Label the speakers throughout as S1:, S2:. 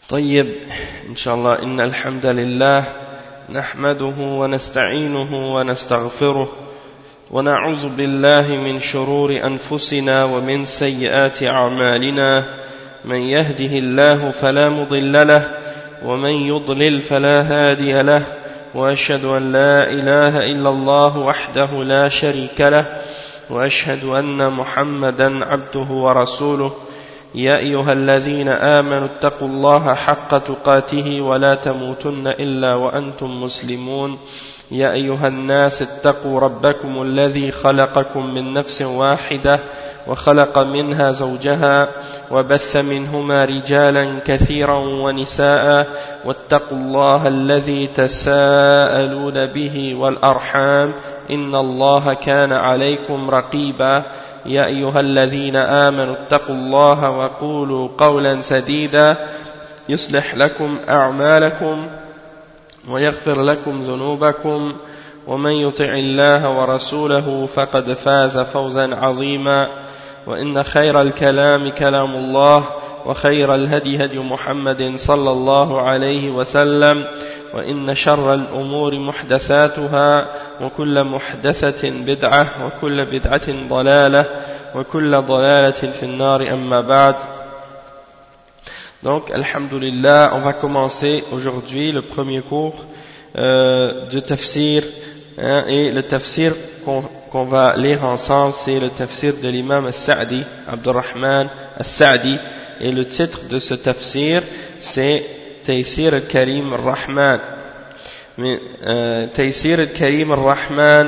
S1: طيب إن شاء الله إن الحمد لله نحمده ونستعينه ونستغفره ونعوذ بالله من شرور أنفسنا ومن سيئات أعمالنا من يهده الله فلا مضل له ومن يضلل فلا هادي له وأشهد أن لا إله إلا الله وحده لا شريك له وأشهد أن محمدا عبده ورسوله يا أيها الذين آمنوا اتقوا الله حق تقاته ولا تموتن إلا وأنتم مسلمون يا أيها الناس اتقوا ربكم الذي خلقكم من نفس واحدة وخلق منها زوجها وبث منهما رجالا كثيرا ونساء واتقوا الله الذي تساءلون به والأرحام إن الله كان عليكم رقيبا يا أيها الذين آمنوا اتقوا الله وقولوا قولا سديدا يصلح لكم أعمالكم ويغفر لكم ذنوبكم ومن يطع الله ورسوله فقد فاز فوزا عظيما وإن خير الكلام كلام الله وخير الهدي هدي محمد صلى الله عليه وسلم وإن شر الأمور محدثاتها وكل محدثة بدعة وكل بدعة ضلالة وكل ضلالة في النار أما بعد. Donc, alhamdulillah, on va commencer aujourd'hui le premier cours de tafsir, et le tafsir qu'on va lire ensemble, c'est le tafsir de l'imam As-Sa'di, Abdurrahman As-Sa'di, et le titre de ce tafsir, c'est Taysir al-Karim al-Rahman. Taysir al-Karim al-Rahman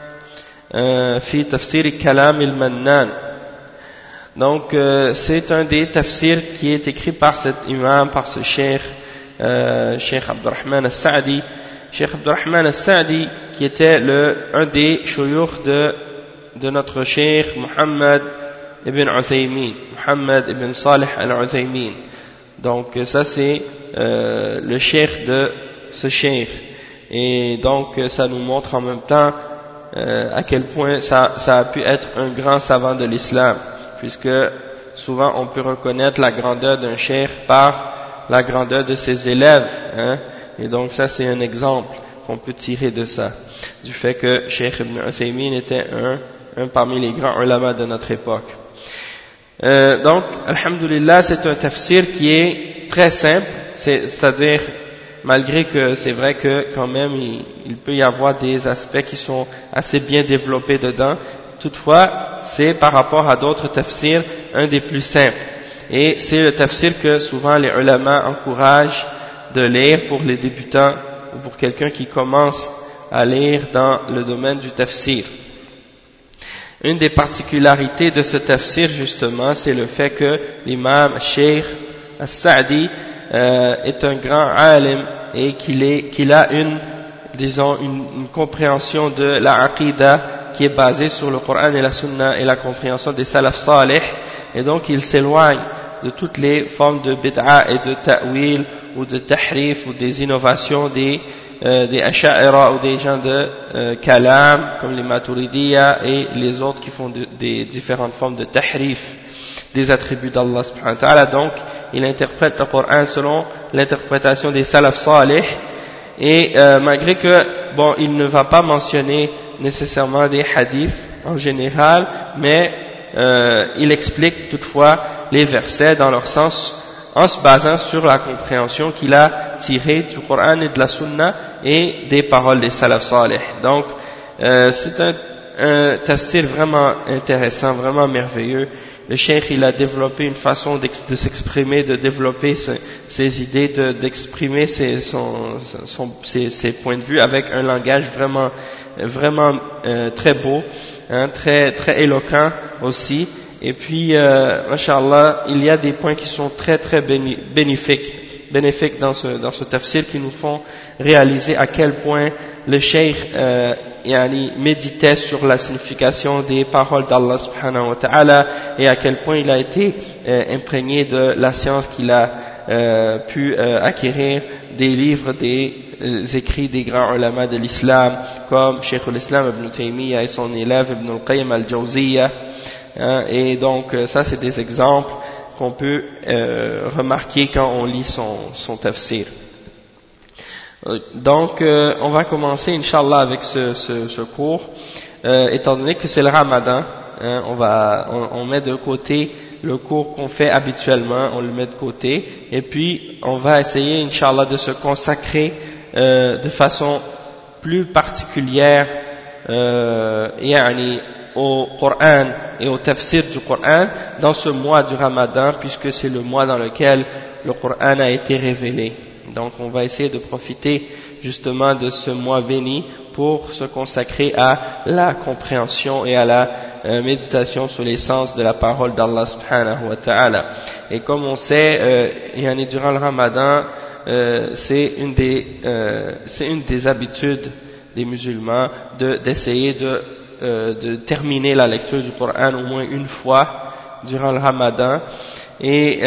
S1: fi tafsir kalam al-Mannan. Donc, c'est un des tafsirs qui est écrit par cet imam, par ce cheikh, Cheikh Abdurrahman As-Sa'di. Cheikh Abdurrahman As-Sa'di, qui était un des shuyukh de notre cheikh Muhammad ibn Uthaymin, Muhammad ibn Salih al-Uthaymin. Donc, ça c'est le cheikh de ce cheikh. Et donc, ça nous montre en même temps à quel point ça a pu être un grand savant de l'islam, puisque souvent on peut reconnaître la grandeur d'un cheikh par la grandeur de ses élèves, hein? Et donc ça c'est un exemple qu'on peut tirer de ça, du fait que Cheikh Ibn Uthaymin était un parmi les grands ulama de notre époque. Donc, alhamdulillah, c'est un tafsir qui est très simple, c'est-à-dire, malgré que c'est vrai que quand même il peut y avoir des aspects qui sont assez bien développés dedans, toutefois, c'est par rapport à d'autres tafsirs un des plus simples. Et c'est le tafsir que souvent les ulama encouragent de lire pour les débutants ou pour quelqu'un qui commence à lire dans le domaine du tafsir. Une des particularités de ce tafsir, justement, c'est le fait que l'imam Cheikh As-Sa'di est un grand alim et qu'il a une compréhension de la aqidah qui est basée sur le Coran et la Sunna et la compréhension des salaf salih, et donc il s'éloigne de toutes les formes de bid'a et de ta'wil ou de tahrif ou des innovations des asha'ira ou des gens de kalam comme les maturidiyya et les autres qui font des différentes formes de tahrif des attributs d'Allah subhanahu wa ta'ala. Donc il interprète le Coran selon l'interprétation des salaf salih, et malgré que bon, il ne va pas mentionner nécessairement des hadiths en général, mais il explique toutefois les versets dans leur sens en se basant sur la compréhension qu'il a tirée du Coran et de la Sunna et des paroles des salaf salih. Donc c'est un tafsir vraiment intéressant, vraiment merveilleux. Le cheikh, il a développé une façon de s'exprimer, de développer ses idées, d'exprimer ses points de vue avec un langage vraiment très beau, hein, très éloquent aussi. Et puis, mashallah, il y a des points qui sont très bénéfiques dans ce tafsir, qui nous font réaliser à quel point le cheikh méditait sur la signification des paroles d'Allah subhanahu wa ta'ala, et à quel point il a été imprégné de la science qu'il a pu acquérir des livres, des écrits des grands ulama de l'islam, comme Cheikh al-Islam Ibn Taymiyyah et son élève Ibn al-Qayyim al-Jawziyya. Et donc ça c'est des exemples qu'on peut remarquer quand on lit son tafsir. Donc on va commencer Inch'Allah avec ce cours, étant donné que c'est le Ramadan, hein, on met de côté le cours qu'on fait habituellement, on le met de côté, et puis on va essayer Inch'Allah de se consacrer de façon plus particulière au Coran et au tafsir du Coran dans ce mois du Ramadan, puisque c'est le mois dans lequel le Coran a été révélé. Donc on va essayer de profiter justement de ce mois béni pour se consacrer à la compréhension et à la méditation sur les sens de la parole d'Allah subhanahu wa ta'ala. Et comme on sait, durant le Ramadan, c'est une des habitudes des musulmans d'essayer de terminer la lecture du Coran au moins une fois durant le Ramadan, et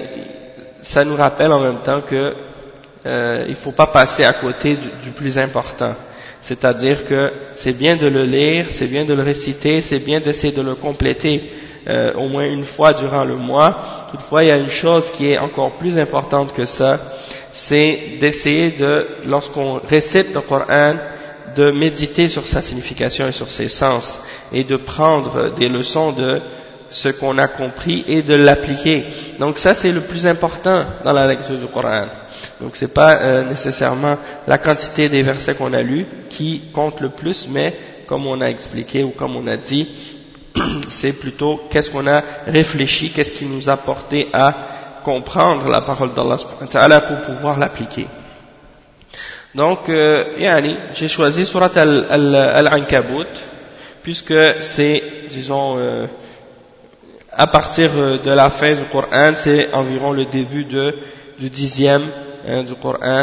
S1: ça nous rappelle en même temps que il faut pas passer à côté du plus important, c'est-à-dire que c'est bien de le lire, c'est bien de le réciter, c'est bien d'essayer de le compléter au moins une fois durant le mois. Toutefois, il y a une chose qui est encore plus importante que ça, c'est d'essayer lorsqu'on récite le Coran, de méditer sur sa signification et sur ses sens, et de prendre des leçons de ce qu'on a compris et de l'appliquer. Donc ça, c'est le plus important dans la lecture du Coran. Donc c'est pas nécessairement la quantité des versets qu'on a lus qui compte le plus, mais comme on a expliqué ou comme on a dit, c'est plutôt qu'est-ce qu'on a réfléchi, qu'est-ce qui nous a porté à comprendre la parole d'Allah subhanahu wa ta'ala pour pouvoir l'appliquer. Donc j'ai choisi Surat Al-Ankabut puisque c'est, disons, à partir de la fin du Coran, c'est environ le début du 10e du Coran,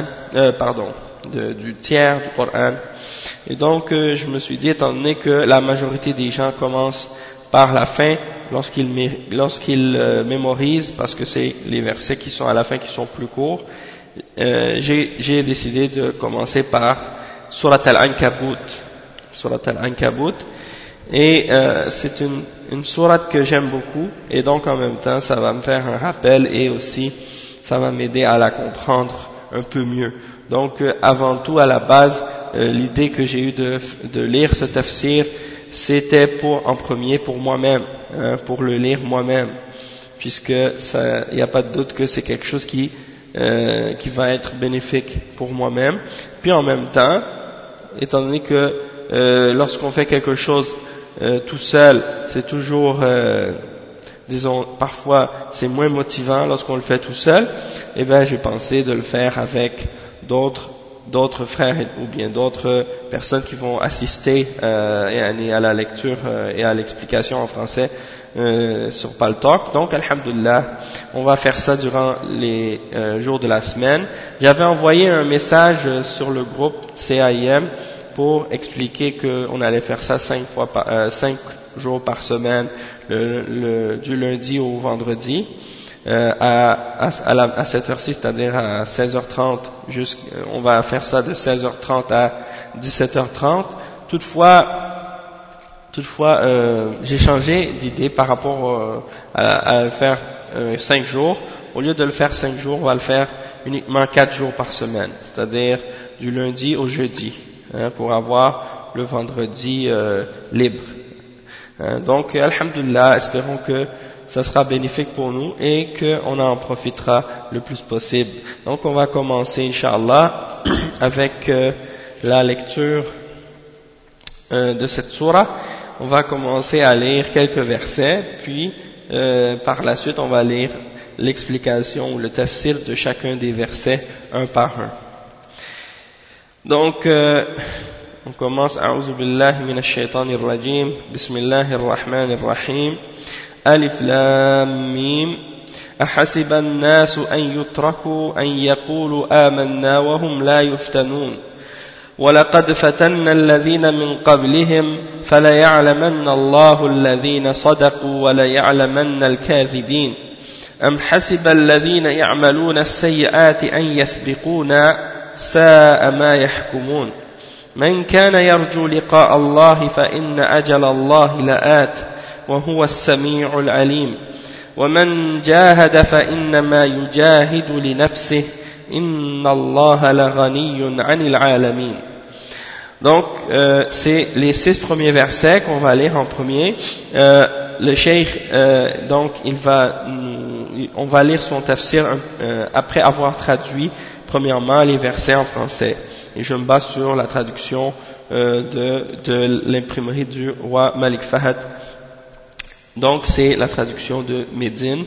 S1: du tiers du Coran. Et donc je me suis dit, étant donné que la majorité des gens commencent par la fin lorsqu'ils mémorisent, parce que c'est les versets qui sont à la fin qui sont plus courts, j'ai décidé de commencer par Surat Al-Ankabut. Surat Al-Ankabut, et c'est une sourate que j'aime beaucoup, et donc en même temps ça va me faire un rappel et aussi ça va m'aider à la comprendre un peu mieux. Donc avant tout, à la base, l'idée que j'ai eue de lire ce tafsir, c'était en premier pour moi-même, pour le lire moi-même, puisque il n'y a pas de doute que c'est quelque chose qui va être bénéfique pour moi-même. Puis en même temps, étant donné que lorsqu'on fait quelque chose tout seul, c'est toujours, disons, parfois c'est moins motivant lorsqu'on le fait tout seul, et bien j'ai pensé de le faire avec d'autres frères ou bien d'autres personnes qui vont assister à la lecture et à l'explication en français sur Paltalk. Donc alhamdulillah, on va faire ça durant les jours de la semaine. J'avais envoyé un message sur le groupe CAIM pour expliquer qu'on allait faire ça 5 jours par semaine, du lundi au vendredi, à cette heure-ci, c'est-à-dire à 16h30, on va faire ça de 16h30 à 17h30. Toutefois, j'ai changé d'idée par rapport à le faire 5 jours. Au lieu de le faire 5 jours, on va le faire uniquement 4 jours par semaine, c'est-à-dire du lundi au jeudi, pour avoir le vendredi libre. Donc, alhamdulillah, espérons que ça sera bénéfique pour nous et qu'on en profitera le plus possible. Donc, on va commencer, Inch'Allah, avec la lecture de cette sourate. On va commencer à lire quelques versets, puis par la suite, on va lire l'explication ou le tafsir de chacun des versets un par un. Donc, on commence. A'udhu billahi minash shaitanir rajim. Bismillahir rahmanir rahim. Alif lam mim. أحسب الناس أن يتركوا أن يقولوا آمنا وهم لا يفتنون ولقد فتنا الذين من قبلهم فليعلمن الله الذين صدقوا وليعلمن الكاذبين أم حسب الذين يعملون السيئات أن يسبقونا ساء ما يحكمون من كان يرجو لقاء الله فإن أجل الله لآت وهو السميع العليم ومن جاهد فإنما يجاهد لنفسه إن الله لغني عن العالمين. Donc c'est les 6 premiers versets qu'on va lire en premier. Le cheikh donc on va lire son tafsir après avoir traduit premièrement les versets en français, et je me base sur la traduction de l'imprimerie du roi Malik Fahad. Donc c'est la traduction de Médine.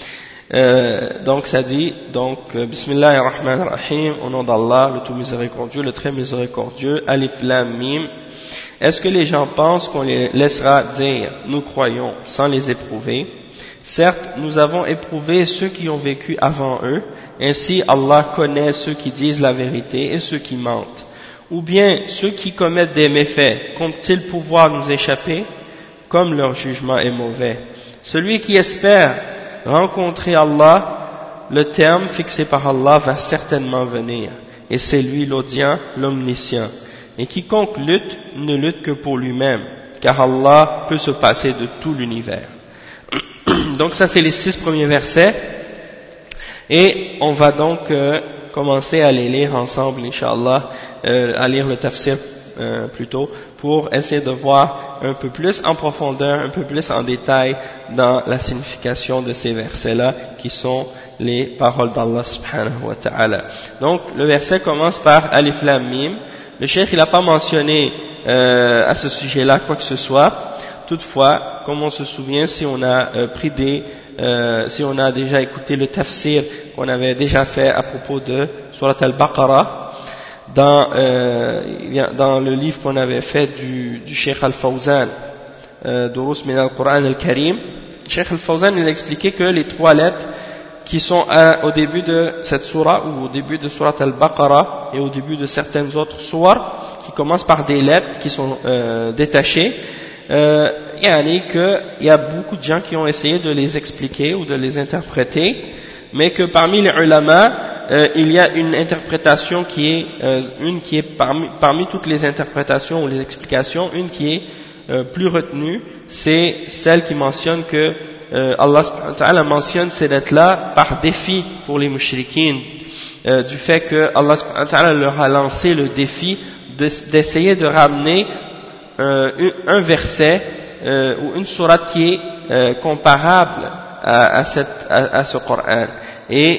S1: Donc ça dit, Bismillah ar-Rahman ar-Rahim, au nom d'Allah, le tout miséricordieux, le très miséricordieux, Alif Lam Mim. Est-ce que les gens pensent qu'on les laissera dire nous croyons sans les éprouver? Certes, nous avons éprouvé ceux qui ont vécu avant eux, ainsi Allah connaît ceux qui disent la vérité et ceux qui mentent. Ou bien ceux qui commettent des méfaits, comptent-ils pouvoir nous échapper? Comme leur jugement est mauvais. Celui qui espère rencontrer Allah, le terme fixé par Allah va certainement venir, et c'est lui l'audient, l'omniscient. Et quiconque lutte, ne lutte que pour lui-même, car Allah peut se passer de tout l'univers. Donc ça c'est les 6 premiers versets, et on va donc commencer à les lire ensemble, Inch'Allah, à lire le tafsir plutôt, pour essayer de voir un peu plus en profondeur, un peu plus en détail dans la signification de ces versets-là, qui sont les paroles d'Allah subhanahu wa ta'ala. Donc le verset commence par Alif Lam Mim. Le cheikh il n'a pas mentionné à ce sujet-là quoi que ce soit. Toutefois, comme on se souvient, si on a si on a déjà écouté le tafsir qu'on avait déjà fait à propos de Surat al-Baqarah, dans le livre qu'on avait fait du Cheikh Al-Fawzan, Durus min al-Qur'an al-Karim, Cheikh Al-Fawzan il a expliqué que les 3 lettres qui sont au début de cette surah, ou au début de Surat al-Baqarah, et au début de certaines autres surahs, qui commencent par des lettres qui sont détachées, qu'il y a beaucoup de gens qui ont essayé de les expliquer ou de les interpréter, mais que parmi les ulama, il y a une interprétation qui est parmi toutes les interprétations ou les explications, une qui est plus retenue, c'est celle qui mentionne que Allah subhanahu wa ta'ala mentionne ces lettres-là par défi pour les mushrikines, du fait que Allah subhanahu wa ta'ala leur a lancé le défi d'essayer de ramener un verset ou une sourate qui est comparable à ce Coran, et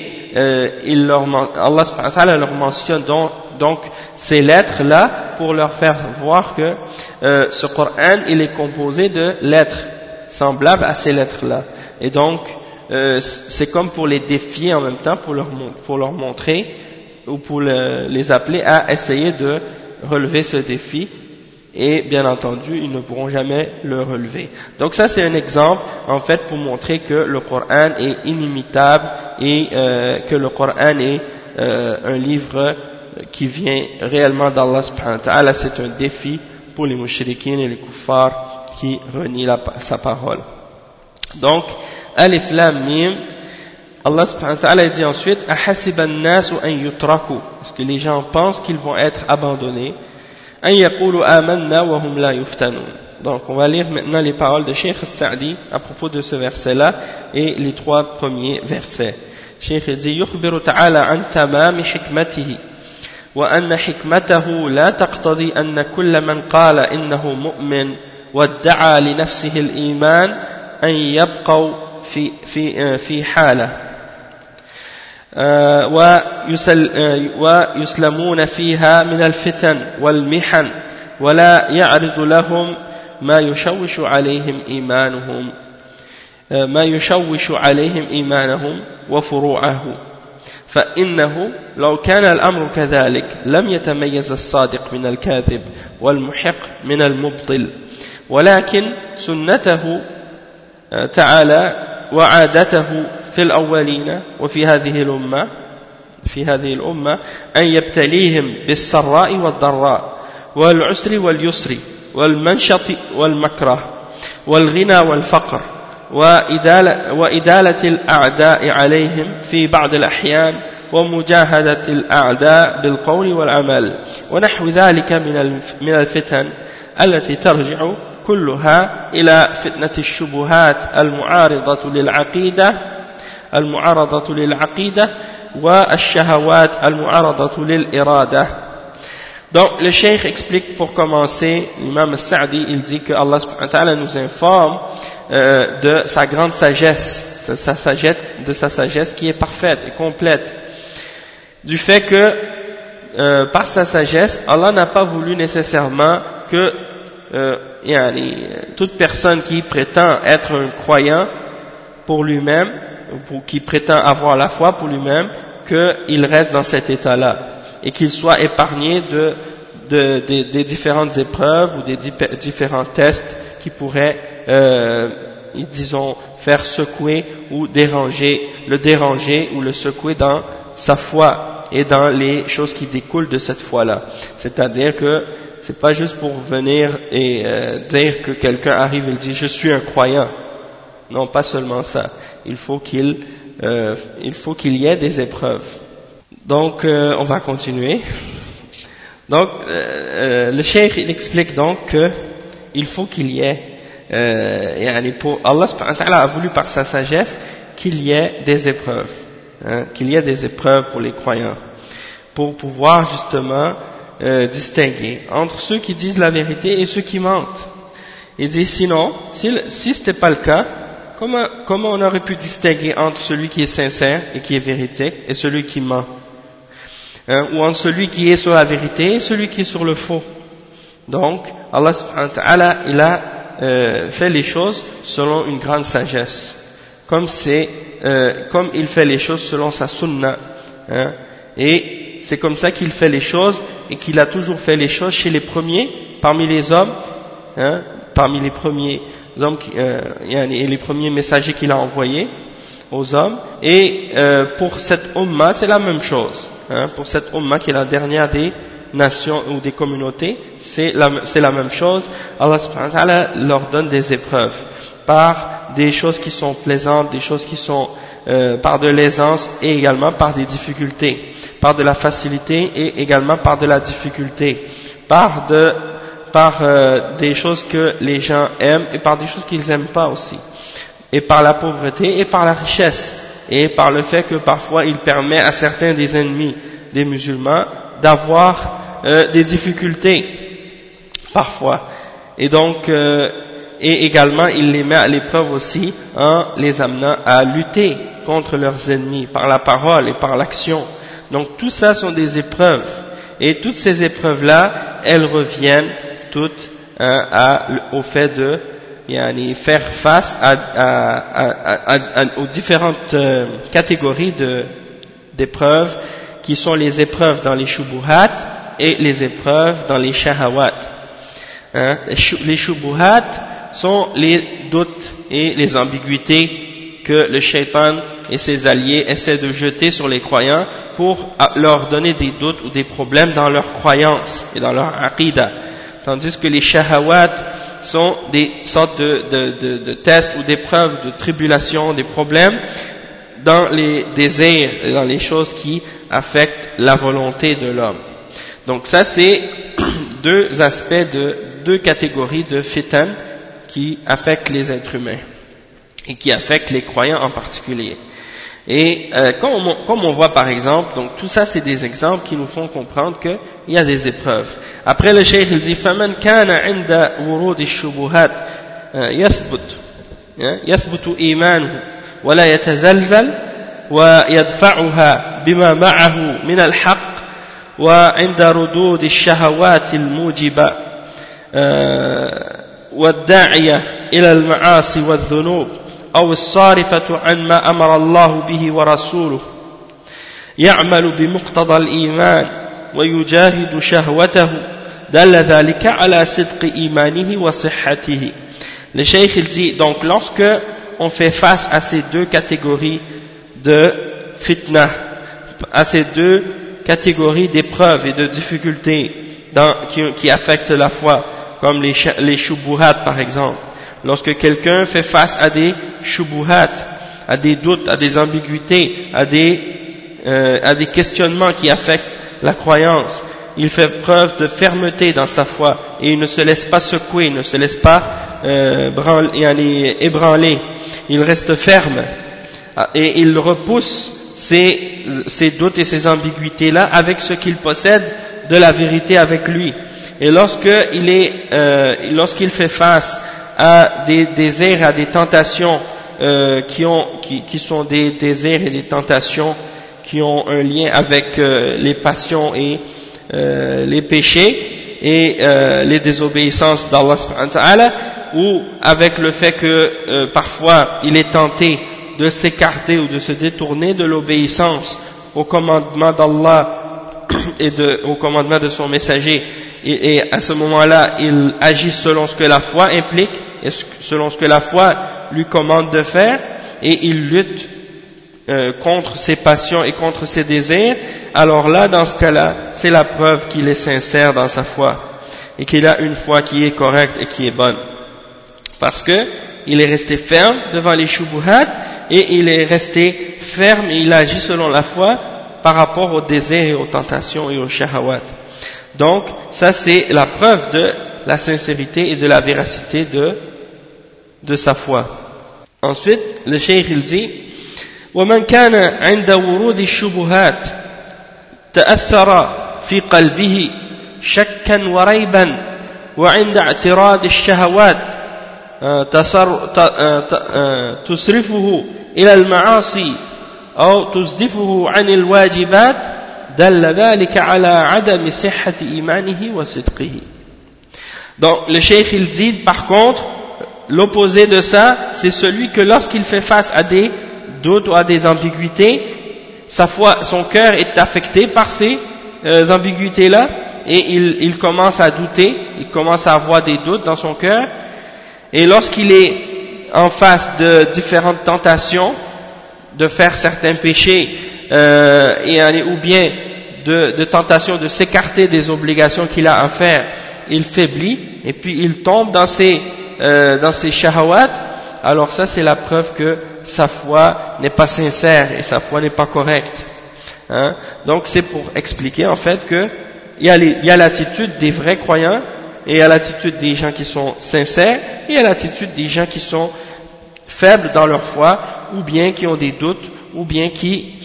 S1: Allah subhanahu wa ta'ala leur mentionne donc ces lettres-là pour leur faire voir que ce Coran il est composé de lettres semblables à ces lettres-là, et donc c'est comme pour les défier en même temps, pour leur montrer ou pour les appeler à essayer de relever ce défi, et bien entendu ils ne pourront jamais le relever. Donc ça c'est un exemple en fait pour montrer que le Coran est inimitable, et que le Coran est un livre qui vient réellement d'Allah subhanahu wa ta'ala. C'est un défi pour les mushrikines et les kuffars qui renient sa parole. Donc Alif Lam Mim, Allah subhanahu wa ta'ala dit ensuite ahasiba an-nasu an yutraku, est-ce que les gens pensent qu'ils vont être abandonnés, an yaqulu amanna wa hum la yuftanun. Donc on va lire maintenant les paroles de Cheikh As-Sa'di à propos de ce verset-là et les 3 premiers versets. Cheikh dit yukhbiru ta'ala an tamami hikmatihi wa anna hikmatahu la taqtadi anna kulla man qala innahu mu'min وادعى لنفسه الإيمان أن يبقوا في حالة ويسلمون فيها من الفتن والمحن ولا يعرض لهم ما يشوش عليهم إيمانهم وفروعه، فإنه لو كان الأمر كذلك لم يتميز الصادق من الكاذب والمحق من المبطل، ولكن سنته تعالى وعادته في الأولين وفي هذه الأمة أن يبتليهم بالسراء والضراء والعسر واليسر والمنشط والمكره والغنى والفقر وإدالة الأعداء عليهم في بعض الأحيان ومجاهدة الأعداء بالقول والعمل ونحو ذلك من الفتن التي ترجع كلها إلى فتنة الشبهات المعارضة للعقيدة والشهوات المعارضة للإرادة. Donc le cheikh explique pour commencer, l'imam al-Sa'di, il dit que Allah subhanahu wa ta'ala nous informe de sa grande sagesse, de sa sagesse qui est parfaite et complète, du fait que par sa sagesse, Allah n'a pas voulu nécessairement que toute personne qui prétend être un croyant pour lui-même, ou qui prétend avoir la foi pour lui-même, qu'il reste dans cet état-là et qu'il soit épargné des différentes épreuves ou des différents tests qui pourraient, disons, faire secouer ou le déranger ou le secouer dans sa foi et dans les choses qui découlent de cette foi-là. C'est-à-dire que c'est pas juste pour venir et dire que quelqu'un arrive et dit je suis un croyant. Non, pas seulement ça. Il faut qu'il y ait des épreuves. Donc, on va continuer. Donc, le cheikh il explique donc que il faut qu'il y ait, pour Allah subhanahu wa ta'ala a voulu par sa sagesse qu'il y ait des épreuves, qu'il y ait des épreuves pour les croyants, pour pouvoir justement distinguer entre ceux qui disent la vérité et ceux qui mentent. Il dit sinon, si c'était pas le cas, comment on aurait pu distinguer entre celui qui est sincère et qui est véridique et celui qui ment, ou entre celui qui est sur la vérité et celui qui est sur le faux. Donc Allah subhanahu wa ta'ala il a fait les choses selon une grande sagesse, comme il fait les choses selon sa sunna, et c'est comme ça qu'il fait les choses et qu'il a toujours fait les choses chez les premiers parmi les hommes, parmi les premiers hommes et les premiers messagers qu'il a envoyés aux hommes, et pour cette umma c'est la même chose, pour cette umma qui est la dernière des nations ou des communautés, c'est la même chose. Allah subhanahu wa ta'ala leur donne des épreuves par des choses qui sont plaisantes, des choses qui sont par de l'aisance et également par des difficultés, par de la facilité et également par de la difficulté, par des choses que les gens aiment et par des choses qu'ils n'aiment pas aussi, et par la pauvreté et par la richesse, et par le fait que parfois il permet à certains des ennemis des musulmans d'avoir des difficultés parfois, et donc et également il les met à l'épreuve aussi en les amenant à lutter contre leurs ennemis par la parole et par l'action. Donc tout ça sont des épreuves, et toutes ces épreuves là elles reviennent toutes au fait de faire face aux différentes catégories d'épreuves qui sont les épreuves dans les shubuhat et les épreuves dans les shahawat. Les shubuhat sont les doutes et les ambiguïtés que le shaitan et ses alliés essaient de jeter sur les croyants pour leur donner des doutes ou des problèmes dans leurs croyances et dans leur aqidah. Tandis que les shahawat sont des sortes de tests ou d'épreuves, de tribulations, des problèmes dans les désirs et dans les choses qui affectent la volonté de l'homme. Donc ça c'est deux aspects deux catégories de fitan qui affectent les êtres humains et qui affectent les croyants en particulier. Et comme on voit par exemple, donc tout ça c'est des exemples qui nous font comprendre qu'il y a des épreuves. Après le cheikh il dit فَمَنْ كَانَ عِنْدَ وُرُودِ الشُّبُهَاتِ يثبت إيمانه ولا يتزلزل ويدفعها بما معه من الحق وعند ردود الشهوات الموجبة والداعية إلى المعاصي والذنوب أو الصارفة عن ما أمر الله به ورسوله يعمل بمقتضى الإيمان ويجاهد شهوته دل ذلك على صدق إيمانه وصحته. Le cheikh il dit donc lorsque on fait face à ces deux catégories de fitna, à ces deux catégories d'épreuves et de difficultés qui affectent la foi, comme les shubuhat par exemple. Lorsque quelqu'un fait face à des shubuhat, à des doutes, à des ambiguïtés, à des questionnements qui affectent la croyance, il fait preuve de fermeté dans sa foi et il ne se laisse pas secouer, il ne se laisse pas ébranler, il reste ferme et il repousse ces doutes et ces ambiguïtés là avec ce qu'il possède de la vérité avec lui. Et lorsqu'il fait face à des désirs, à des tentations qui sont des désirs et des tentations qui ont un lien avec les passions et les péchés et les désobéissances d'Allah subhanahu wa ta'ala, ou avec le fait que parfois il est tenté de s'écarter ou de se détourner de l'obéissance au commandement d'Allah et au commandement de son messager, et à ce moment-là il agit selon ce que la foi implique et selon ce que la foi lui commande de faire, et il lutte contre ses passions et contre ses désirs. Alors là, dans ce cas-là, c'est la preuve qu'il est sincère dans sa foi et qu'il a une foi qui est correcte et qui est bonne, parce que il est resté ferme devant les shubuhat et il est resté ferme et il agit selon la foi par rapport aux désirs et aux tentations et aux shahawat. Donc ça, c'est la preuve de la sincérité et de la véracité de sa foi. Ensuite, le cheikh il dit: ومن كان عند ورود الشبهات تأثر في قلبه شكا وريبا وعند اعتراض الشهوات تصرفه إلى المعاصي أو تصدفه عن الواجبات دل ذلك على عدم صحة إيمانه وصدقه. Donc le cheikh il dit par contre, l'opposé de ça, c'est celui que lorsqu'il fait face à des doutes ou à des ambiguïtés, sa foi, son cœur est affecté par ces ambiguïtés-là, et il commence à douter, il commence à avoir des doutes dans son cœur, et lorsqu'il est en face de différentes tentations, de faire certains péchés, ou bien de tentations de s'écarter des obligations qu'il a à faire, il faiblit, et puis il tombe dans ses shahawat. Alors ça, c'est la preuve que sa foi n'est pas sincère et sa foi n'est pas correcte. Hein? Donc c'est pour expliquer en fait que il y a l'attitude des vrais croyants, et il y a l'attitude des gens qui sont sincères, et il y a l'attitude des gens qui sont faibles dans leur foi, ou bien qui ont des doutes, ou bien qui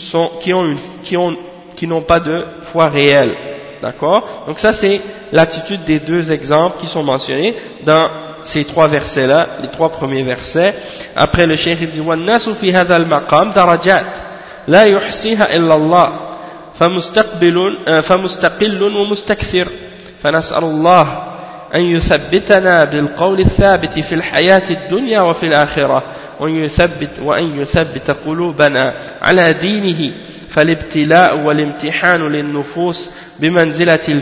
S1: n'ont pas de foi réelle. D'accord? Donc ça, c'est l'attitude des deux exemples qui sont mentionnés dans ces trois versets-là, les trois premiers versets. Après, le cheikh dit: وَالنَّاسُ فِي هَذَا الْمَقَامِ دَرَجَاتٍ لَا يُحْصِيهَا إِلَّا اللَّهُ فمستقل ومستكثر فنسأل الله أن يثبتنا بالقول الثابت في الحياة الدنيا وفي الآخرة وأن يثبت قلوبنا على دينه فالابتلاء والامتحان للنفوس بمنزلة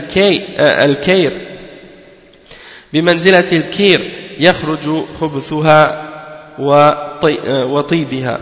S1: الكير يخرج خبثها وطيبها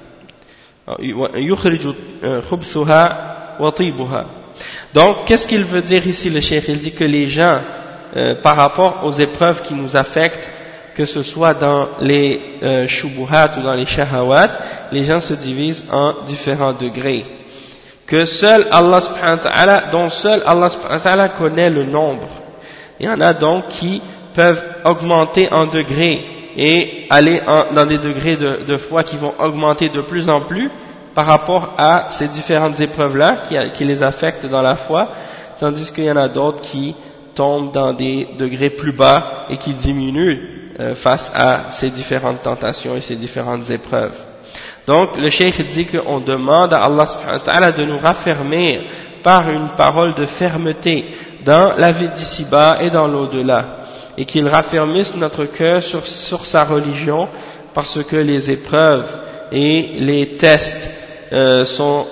S1: Donc qu'est-ce qu'il veut dire ici le cheikh? Il dit que les gens par rapport aux épreuves qui nous affectent, que ce soit dans les shubuhat ou dans les shahawat, les gens se divisent en différents degrés, que seul Allah subhanahu wa ta'ala, dont seul Allah subhanahu wa ta'ala connaît le nombre. Il y en a donc qui peuvent augmenter en degrés et aller dans des degrés de foi qui vont augmenter de plus en plus par rapport à ces différentes épreuves-là qui les affectent dans la foi, tandis qu'il y en a d'autres qui tombent dans des degrés plus bas et qui diminuent face à ces différentes tentations et ces différentes épreuves. Donc le cheikh dit qu'on demande à Allah subhanahu wa ta'ala de nous raffermir par une parole de fermeté dans la vie d'ici-bas et dans l'au-delà, et qu'il raffermisse notre cœur sur sa religion, parce que les épreuves et les tests sont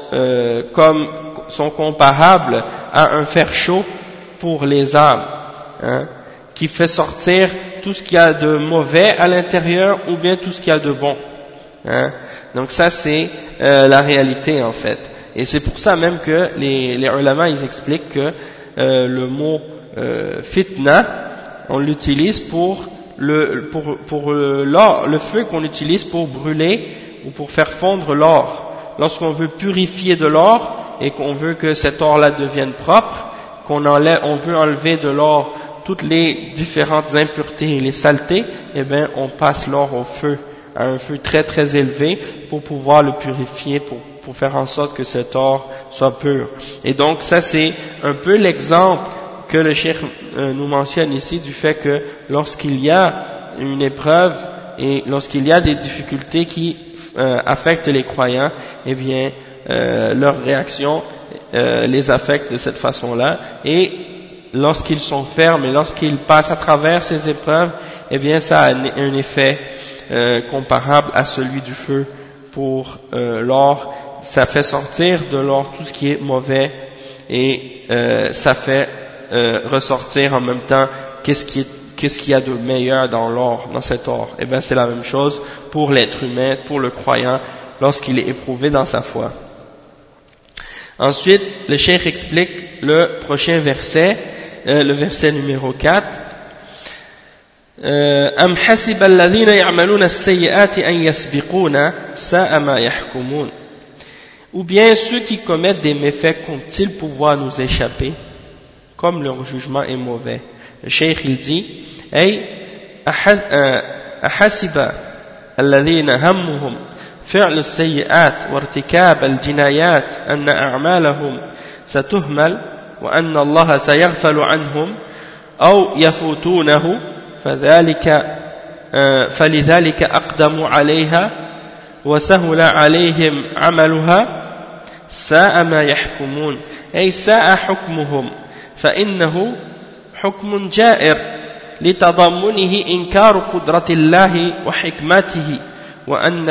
S1: comparables à un fer chaud pour les âmes, hein, qui fait sortir tout ce qu'il y a de mauvais à l'intérieur ou bien tout ce qu'il y a de bon, hein. Donc ça, c'est la réalité en fait, et c'est pour ça même que les ulama ils expliquent que le mot fitna, on l'utilise pour le feu qu'on utilise pour brûler ou pour faire fondre l'or. Lorsqu'on veut purifier de l'or et qu'on veut que cet or-là devienne propre, on veut enlever de l'or toutes les différentes impuretés et les saletés, eh bien on passe l'or au feu, à un feu très très élevé pour pouvoir le purifier, pour faire en sorte que cet or soit pur. Et donc ça c'est un peu l'exemple que le cheikh nous mentionne ici du fait que lorsqu'il y a une épreuve et lorsqu'il y a des difficultés qui affectent les croyants, eh bien leur réaction les affecte de cette façon-là, et lorsqu'ils sont fermes et lorsqu'ils passent à travers ces épreuves, eh bien ça a un effet comparable à celui du feu pour l'or. Ça fait sortir de l'or tout ce qui est mauvais et ça fait ressortir en même temps qu'est-ce qu'il y a de meilleur dans l'or, dans cet or. Eh bien c'est la même chose pour l'être humain, pour le croyant, lorsqu'il est éprouvé dans sa foi. Ensuite, le cheikh explique le prochain verset, le verset numéro 4. أم حسب الذين يعملون السيئات أن يسبقونا ساء ما يحكمون. Ou bien ceux qui commettent des méfaits comptent-ils pouvoir nous échapper, comme leur jugement est mauvais. Le cheikh il dit أي أحسب الذين همهم فعل السيئات وارتكاب الجنايات أن أعمالهم ستهمل وأن الله سيغفل عنهم أو يفوتونه فلذلك أقدموا عليها وسهل عليهم عملها ساء ما يحكمون أي ساء حكمهم فإنه حكم جائر لتضمنه إنكار قدرة الله وحكمته وأن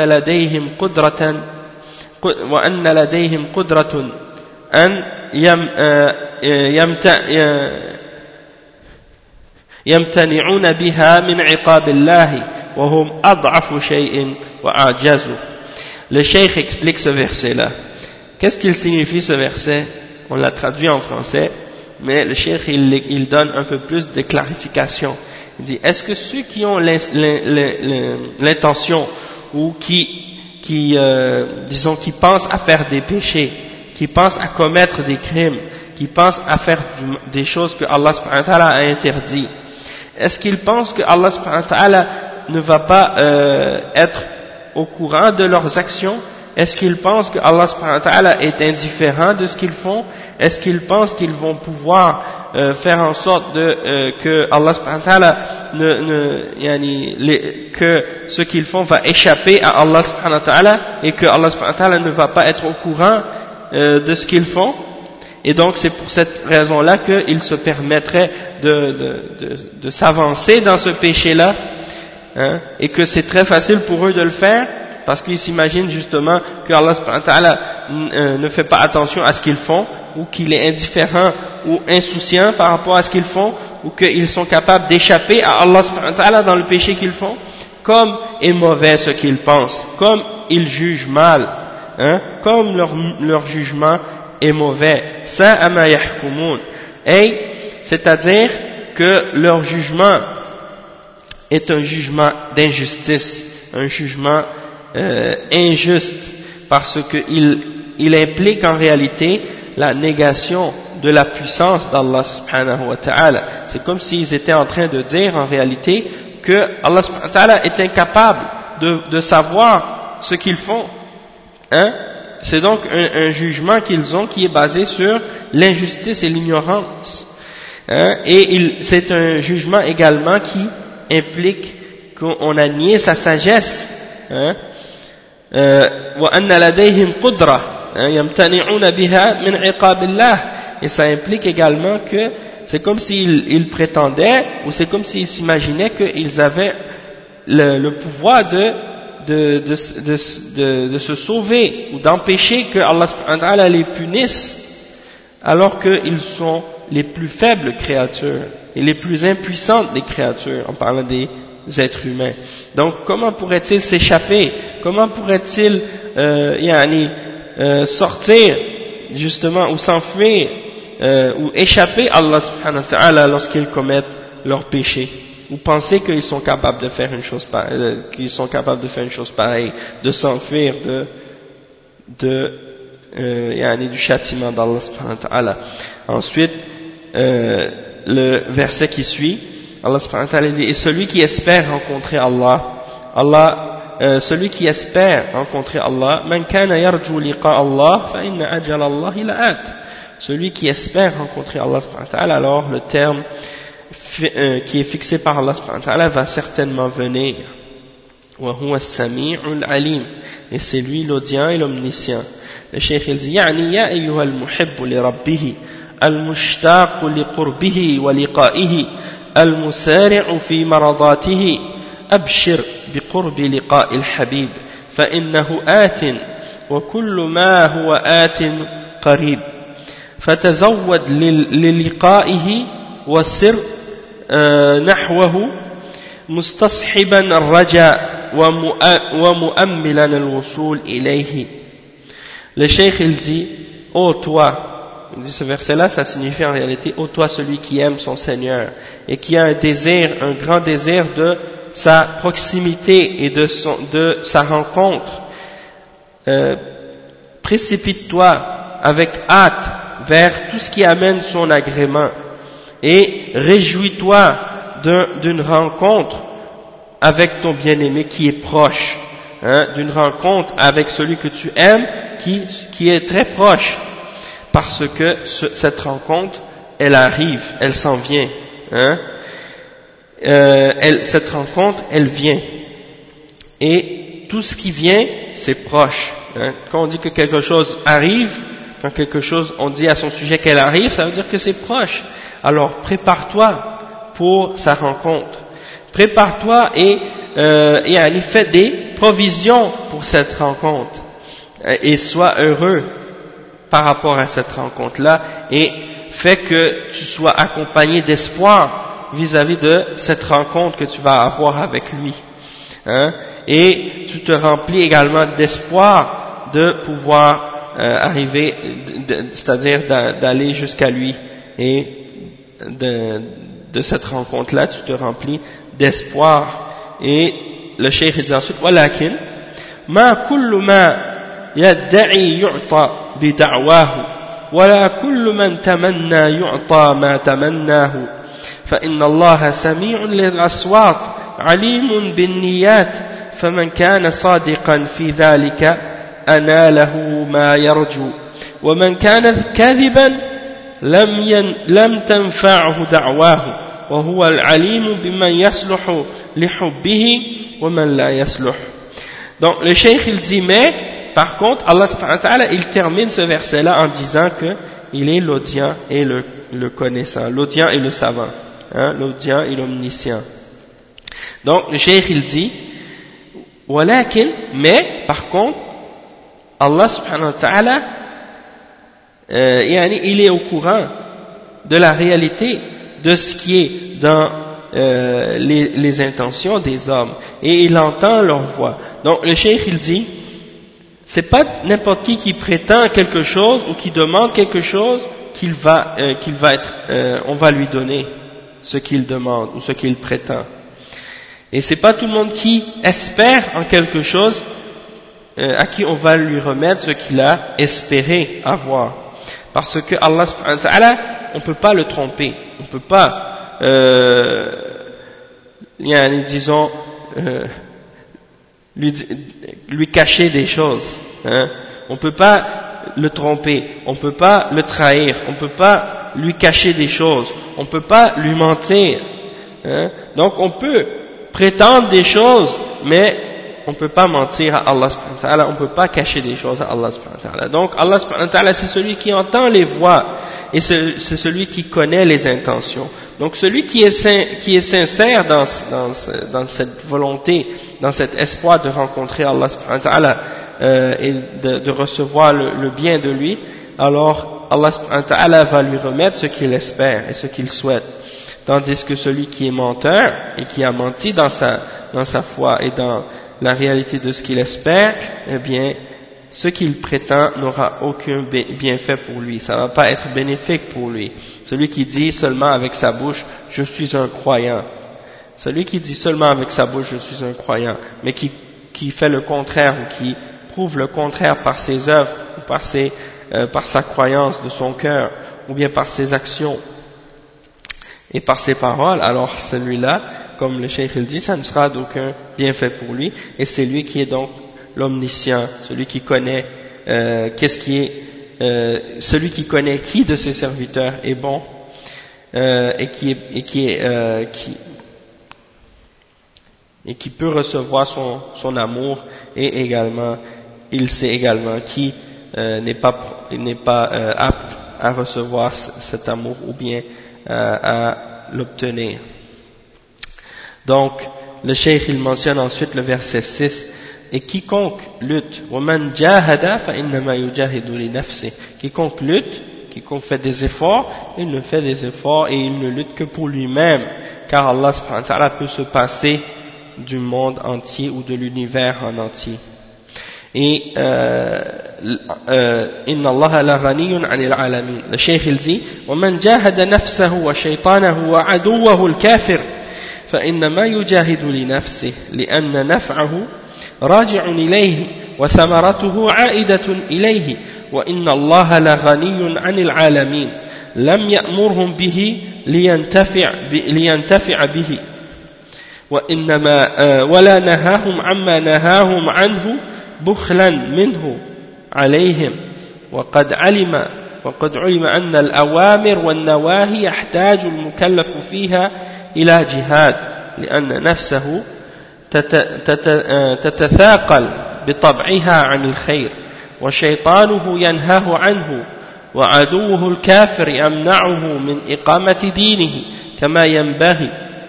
S1: لديهم قدرة أن يمتنعون بها من عقاب الله وهم أضعف شيء وأعجزه. Le cheikh explique ce verset-là. Qu'est-ce qu'il signifie ce verset? On l'a traduit en français, mais le cheikh il donne un peu plus de clarification. Il dit, est-ce que ceux qui ont l'intention ou qui pensent à faire des péchés, qui pensent à commettre des crimes, qui pensent à faire des choses que Allah subhanahu wa ta'ala a interdit, est-ce qu'ils pensent que Allah subhanahu wa ta'ala ne va pas être au courant de leurs actions? Est-ce qu'ils pensent que Allah subhanahu wa ta'ala est indifférent de ce qu'ils font? Est-ce qu'ils pensent qu'ils vont pouvoir faire en sorte que Allah subhanahu wa ta'ala que ce qu'ils font va échapper à Allah subhanahu wa ta'ala et que Allah subhanahu wa ta'ala ne va pas être au courant de ce qu'ils font? Et donc c'est pour cette raison-là qu'ils se permettraient de s'avancer dans ce péché-là, hein, et que c'est très facile pour eux de le faire, parce qu'ils s'imaginent justement que Allah subhanahu wa ta'ala ne fait pas attention à ce qu'ils font, ou qu'il est indifférent ou insouciant par rapport à ce qu'ils font, ou qu'ils sont capables d'échapper à Allah subhanahu wa ta'ala dans le péché qu'ils font. Comme est mauvais ce qu'ils pensent, comme ils jugent mal, hein, comme leur jugement est mauvais. Sa'a ma yahkumun. Et c'est-à-dire que leur jugement est un jugement d'injustice, un jugement injuste, parce qu'il implique en réalité la négation de la puissance d'Allah subhanahu wa ta'ala. C'est comme s'ils étaient en train de dire en réalité que Allah subhanahu wa ta'ala est incapable de savoir ce qu'ils font, hein. C'est donc un jugement qu'ils ont qui est basé sur l'injustice et l'ignorance, hein? Et c'est un jugement également qui implique qu'on a nié sa sagesse, hein? وَأَنَّ لَدَيْهِمْ قُدْرَةً يَمْتَنِعُونَ بِهَا مِنْ عِقَابِ اللَّهِ. Et ça implique également que c'est comme s'ils prétendaient, ou c'est comme s'ils s'imaginaient qu'ils avaient le pouvoir de se sauver ou d'empêcher que Allah subhanahu wa ta'ala les punisse, alors qu'ils sont les plus faibles créatures et les plus impuissantes des créatures, en parlant des êtres humains. Donc comment pourrait-il s'échapper? Comment pourrait-il sortir justement, ou s'enfuir ou échapper à Allah subhanahu wa ta'ala lorsqu'ils commettent leurs péchés, ou penser qu'ils sont capables de faire une chose pareille, de s'enfuir du châtiment d'Allah subhanahu wa ta'ala. Ensuite, le verset qui suit. Allah subhanahu wa ta'ala dit, et celui qui espère rencontrer celui qui espère rencontrer Allah, man kana yarju liqa Allah fa inna ajala Allah la'at. Celui qui espère rencontrer Allah subhanahu wa ta'ala, alors le terme qui est fixé par Allah subhanahu wa ta'ala va certainement venir. Wa huwa as-sami'ul alim, et c'est lui l'audient et l'omniscient. Le cheikh il dit, yani ya ayyuha al-muhibbu li rabbih al-mushtaq li qurbihi wa liqa'ihi al-musari'u fi maradatihi abshir bi qurbi liqa'i al-habib fa innahu atin wa kullu ma huwa atin qarib fatazawwad li liqa'ihi wa sir nahwahu mustashiban ar-raja' wa mu'ammilan al-wusul ilayhi. Le cheikh il dit, ô toi, il dit ce verset-là, ça signifie en réalité, ô toi celui qui aime son Seigneur et qui a un désir, un grand désir de sa proximité et de sa rencontre, précipite-toi avec hâte vers tout ce qui amène son agrément et réjouis-toi d'une rencontre avec ton bien-aimé qui est proche, d'une rencontre avec celui que tu aimes qui est très proche, parce que cette rencontre, elle arrive, elle s'en vient, cette rencontre, elle vient, et tout ce qui vient, c'est proche. Quand on dit que quelque chose arrive, quand quelque chose, on dit à son sujet qu'elle arrive, ça veut dire que c'est proche. Alors prépare-toi pour sa rencontre, prépare-toi et fais des provisions pour cette rencontre, et sois heureux par rapport à cette rencontre-là, et fais que tu sois accompagné d'espoir vis-à-vis de cette rencontre que tu vas avoir avec lui, et tu te remplis également d'espoir de pouvoir arriver, c'est-à-dire d'aller jusqu'à lui, et de cette rencontre-là, tu te remplis d'espoir. Et le cheikh dit ensuite, walakin ma kullu ma yadda'i yu'ta بدعواه ولا كل من تمنى يعطى ما تمناه فإن الله سميع للأصوات عليم بالنيات فمن كان صادقا في ذلك أناله ما يرجو ومن كان كاذبا لم تنفعه دعواه وهو العليم بمن يصلح لحبه ومن لا يصلح. Donc le cheikh il dit, mais par contre, Allah subhanahu wa ta'ala, il termine ce verset-là en disant qu'il est l'audient et le connaissant, l'audient et le savant, l'audient et l'omniscient. Donc, le cheikh, il dit, walakin, mais, par contre, Allah subhanahu wa ta'ala, il est au courant de la réalité de ce qui est dans les intentions des hommes, et il entend leur voix. Donc, le cheikh, il dit, c'est pas n'importe qui prétend quelque chose ou qui demande quelque chose on va lui donner ce qu'il demande ou ce qu'il prétend. Et c'est pas tout le monde qui espère en quelque chose à qui on va lui remettre ce qu'il a espéré avoir. Parce que Allah subhanahu wa ta'ala, on peut pas le tromper, on peut pas, disons, lui cacher des choses, on peut pas le tromper, on peut pas le trahir, on peut pas lui cacher des choses, on peut pas lui mentir, donc on peut prétendre des choses, mais on peut pas mentir à Allah subhanahu wa ta'ala, on peut pas cacher des choses à Allah subhanahu wa ta'ala. Donc Allah subhanahu wa ta'ala, c'est celui qui entend les voix, et c'est celui qui connaît les intentions. Donc celui qui est sincère dans cette volonté, dans cet espoir de rencontrer Allah subhanahu wa ta'ala et de recevoir le bien de lui, alors Allah subhanahu wa ta'ala va lui remettre ce qu'il espère et ce qu'il souhaite. Tandis que celui qui est menteur et qui a menti dans sa foi et dans la réalité de ce qu'il espère, eh bien, ce qu'il prétend n'aura aucun bienfait pour lui, ça ne va pas être bénéfique pour lui. Celui qui dit seulement avec sa bouche, je suis un croyant. Celui qui dit seulement avec sa bouche, je suis un croyant, mais qui fait le contraire ou qui prouve le contraire par ses œuvres, ou par sa croyance de son cœur, ou bien par ses actions, et par ses paroles, alors celui-là, comme le cheikh il dit, ça ne sera d'aucun bienfait pour lui, et c'est lui qui est donc l'omniscient, celui qui connaît celui qui connaît qui de ses serviteurs est bon et qui peut recevoir son amour, et également il sait également qui n'est pas apte à recevoir cet amour ou bien à l'obtenir. Donc le cheikh il mentionne ensuite le verset 6: et quiconque lutte, وَمَنْ جَاهَدَ فَإِنَّمَا يُجَاهِدُ لِنَفْسِهِ, quiconque lutte, quiconque fait des efforts, il ne fait des efforts et il ne lutte que pour lui-même, car Allah subhanahu wa ta'ala peut se passer du monde entier ou de l'univers en entier. Et إِنَّ اللَّهَ لَغَنِيٌّ عَنِ الْعَالَمِينَ. Le cheikh il dit: وَمَنْ جَاهَدَ نَفْسَهُ وَشَيْطَانَهُ وَعَدُوَّهُ الْكَافِرِ فإنما يجاهد لنفسه لأن نفعه راجع إليه وثمرته عائدة إليه وإن الله لغني عن العالمين لم يأمرهم به لينتفع به ولا نهاهم عما نهاهم عنه بخلا منه عليهم وقد علم أن الأوامر والنواهي يحتاج المكلف فيها إلى جهاد لأن نفسه تتثاقل بطبعها عن الخير وشيطانه ينهاه عنه وعدوه الكافر يمنعه من إقامة دينه كما ينبغي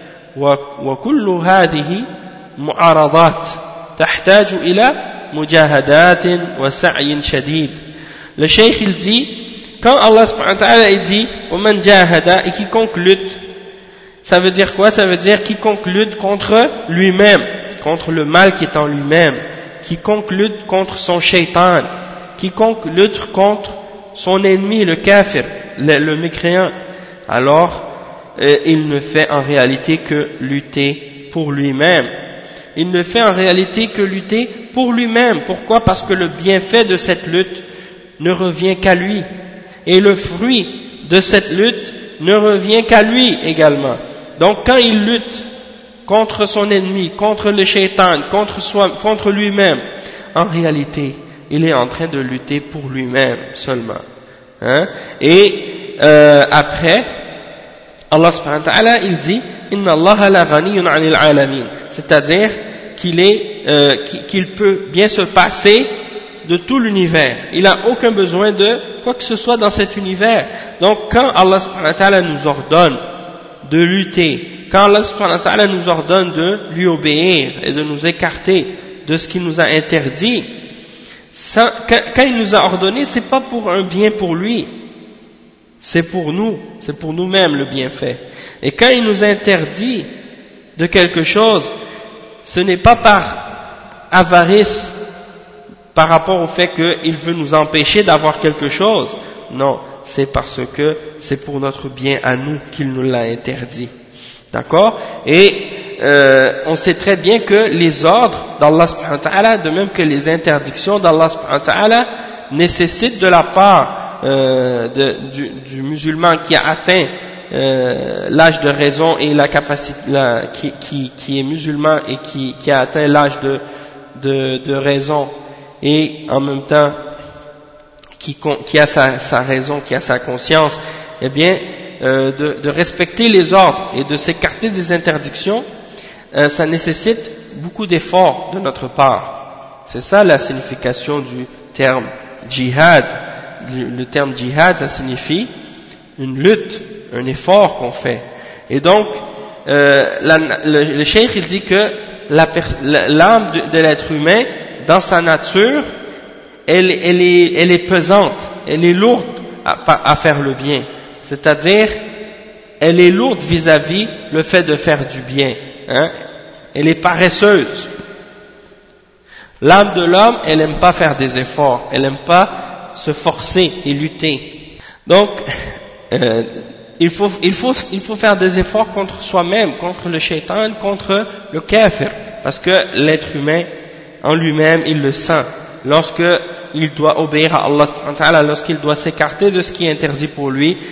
S1: وكل هذه معارضات تحتاج إلى مجاهدات وسعي شديد. Le cheikh il dit, quand Allah subhanahu wa ta'ala il dit وَمَنْ جَاهَدَ, et quiconque lutte, ça veut dire quoi? Ça veut dire quiconque lutte contre lui-même, contre le mal qui est en lui-même, quiconque lutte contre son shaitan, quiconque lutte contre son ennemi, le kafir, le mécréant, alors il ne fait en réalité que lutter pour lui-même. Il ne fait en réalité que lutter pour lui-même. Pourquoi? Parce que le bienfait de cette lutte ne revient qu'à lui. Et le fruit de cette lutte ne revient qu'à lui également. Donc quand il lutte contre son ennemi, contre le shaitan, contre lui-même, en réalité, il est en train de lutter pour lui-même seulement. Hein? Et après, Allah subhanahu wa ta'ala, il dit Inna Allah la ghaniyyun 'anil 'alamin, c'est-à-dire qu'il peut bien se passer de tout l'univers. Il n'a aucun besoin de quoi que ce soit dans cet univers. Donc quand Allah subhanahu wa ta'ala nous ordonne de lutter, quand Allah subhanahu wa ta'ala nous ordonne de lui obéir et de nous écarter de ce qu'il nous a interdit, quand il nous a ordonné, c'est pas pour un bien pour lui, c'est pour nous-mêmes le bienfait. Et quand il nous interdit de quelque chose, ce n'est pas par avarice, par rapport au fait qu'il veut nous empêcher d'avoir quelque chose, non, c'est parce que c'est pour notre bien à nous qu'il nous l'a interdit. D'accord? Et on sait très bien que les ordres d'Allah subhanahu wa ta'ala, de même que les interdictions d'Allah subhanahu wa ta'ala, nécessitent de la part du musulman qui a atteint l'âge de raison et la capacité, qui est musulman et qui a atteint l'âge de raison, et en même temps qui a sa raison, qui a sa conscience, eh bien de respecter les ordres et de s'écarter des interdictions, ça nécessite beaucoup d'efforts de notre part. C'est ça la signification du terme djihad. Le terme djihad, ça signifie une lutte, un effort qu'on fait. Et donc le cheikh il dit que l'âme de l'être humain, dans sa nature, elle est pesante, elle est lourde à faire le bien. C'est-à-dire, elle est lourde vis-à-vis le fait de faire du bien. Hein? Elle est paresseuse. L'âme de l'homme, elle n'aime pas faire des efforts, elle n'aime pas se forcer et lutter. Donc, il faut faire des efforts contre soi-même, contre le shaitan, contre le kafir, parce que l'être humain, en lui-même, il le sent. Lorsqu'il doit obéir à Allah, lorsqu'il doit s'écarter de ce qui est interdit pour lui,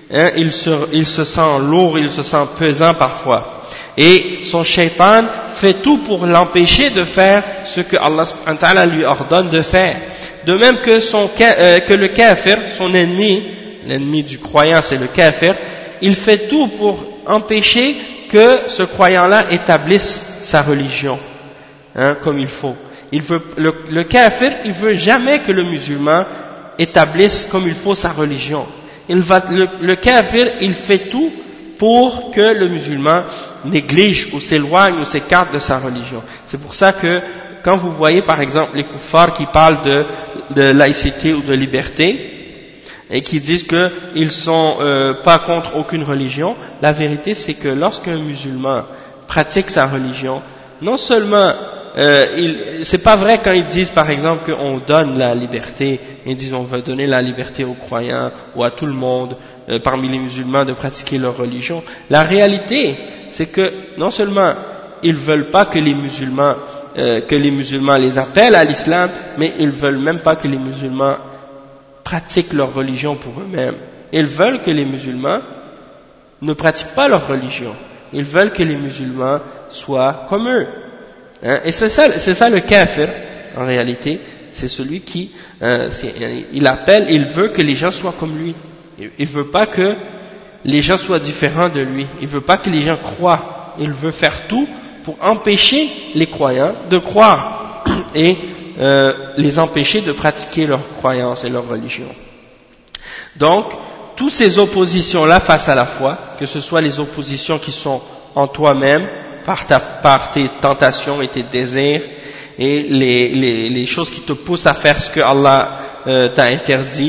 S1: hein, il se sent lourd, il se sent pesant parfois. Et son shaitan fait tout pour l'empêcher de faire ce que Allah subhanahu wa ta'ala lui ordonne de faire. De même que, que le kafir, son ennemi, l'ennemi du croyant c'est le kafir, il fait tout pour empêcher que ce croyant-là établisse sa religion, hein, comme il faut. Le kafir, il veut jamais que le musulman établisse comme il faut sa religion. Le kafir, il fait tout pour que le musulman néglige ou s'éloigne ou s'écarte de sa religion. C'est pour ça que quand vous voyez par exemple les kuffars qui parlent de laïcité ou de liberté et qui disent qu'ils sont pas contre aucune religion, la vérité c'est que lorsqu'un musulman pratique sa religion, non seulement c'est pas vrai quand ils disent par exemple qu'on donne la liberté, ils disent on veut donner la liberté aux croyants ou à tout le monde parmi les musulmans de pratiquer leur religion. La réalité c'est que non seulement ils veulent pas que les musulmans les appellent à l'islam, mais ils veulent même pas que les musulmans pratiquent leur religion pour eux-mêmes. Ils veulent que les musulmans ne pratiquent pas leur religion. Ils veulent que les musulmans soient comme eux. Hein? Et c'est ça le kafir, en réalité. C'est celui qui, il veut que les gens soient comme lui. Il veut pas que les gens soient différents de lui. Il veut pas que les gens croient. Il veut faire tout pour empêcher les croyants de croire et les empêcher de pratiquer leur croyance et leur religion. Donc, toutes ces oppositions-là face à la foi, que ce soit les oppositions qui sont en toi-même, par tes tentations et tes désirs, et les choses qui te poussent à faire ce que Allah t'a interdit,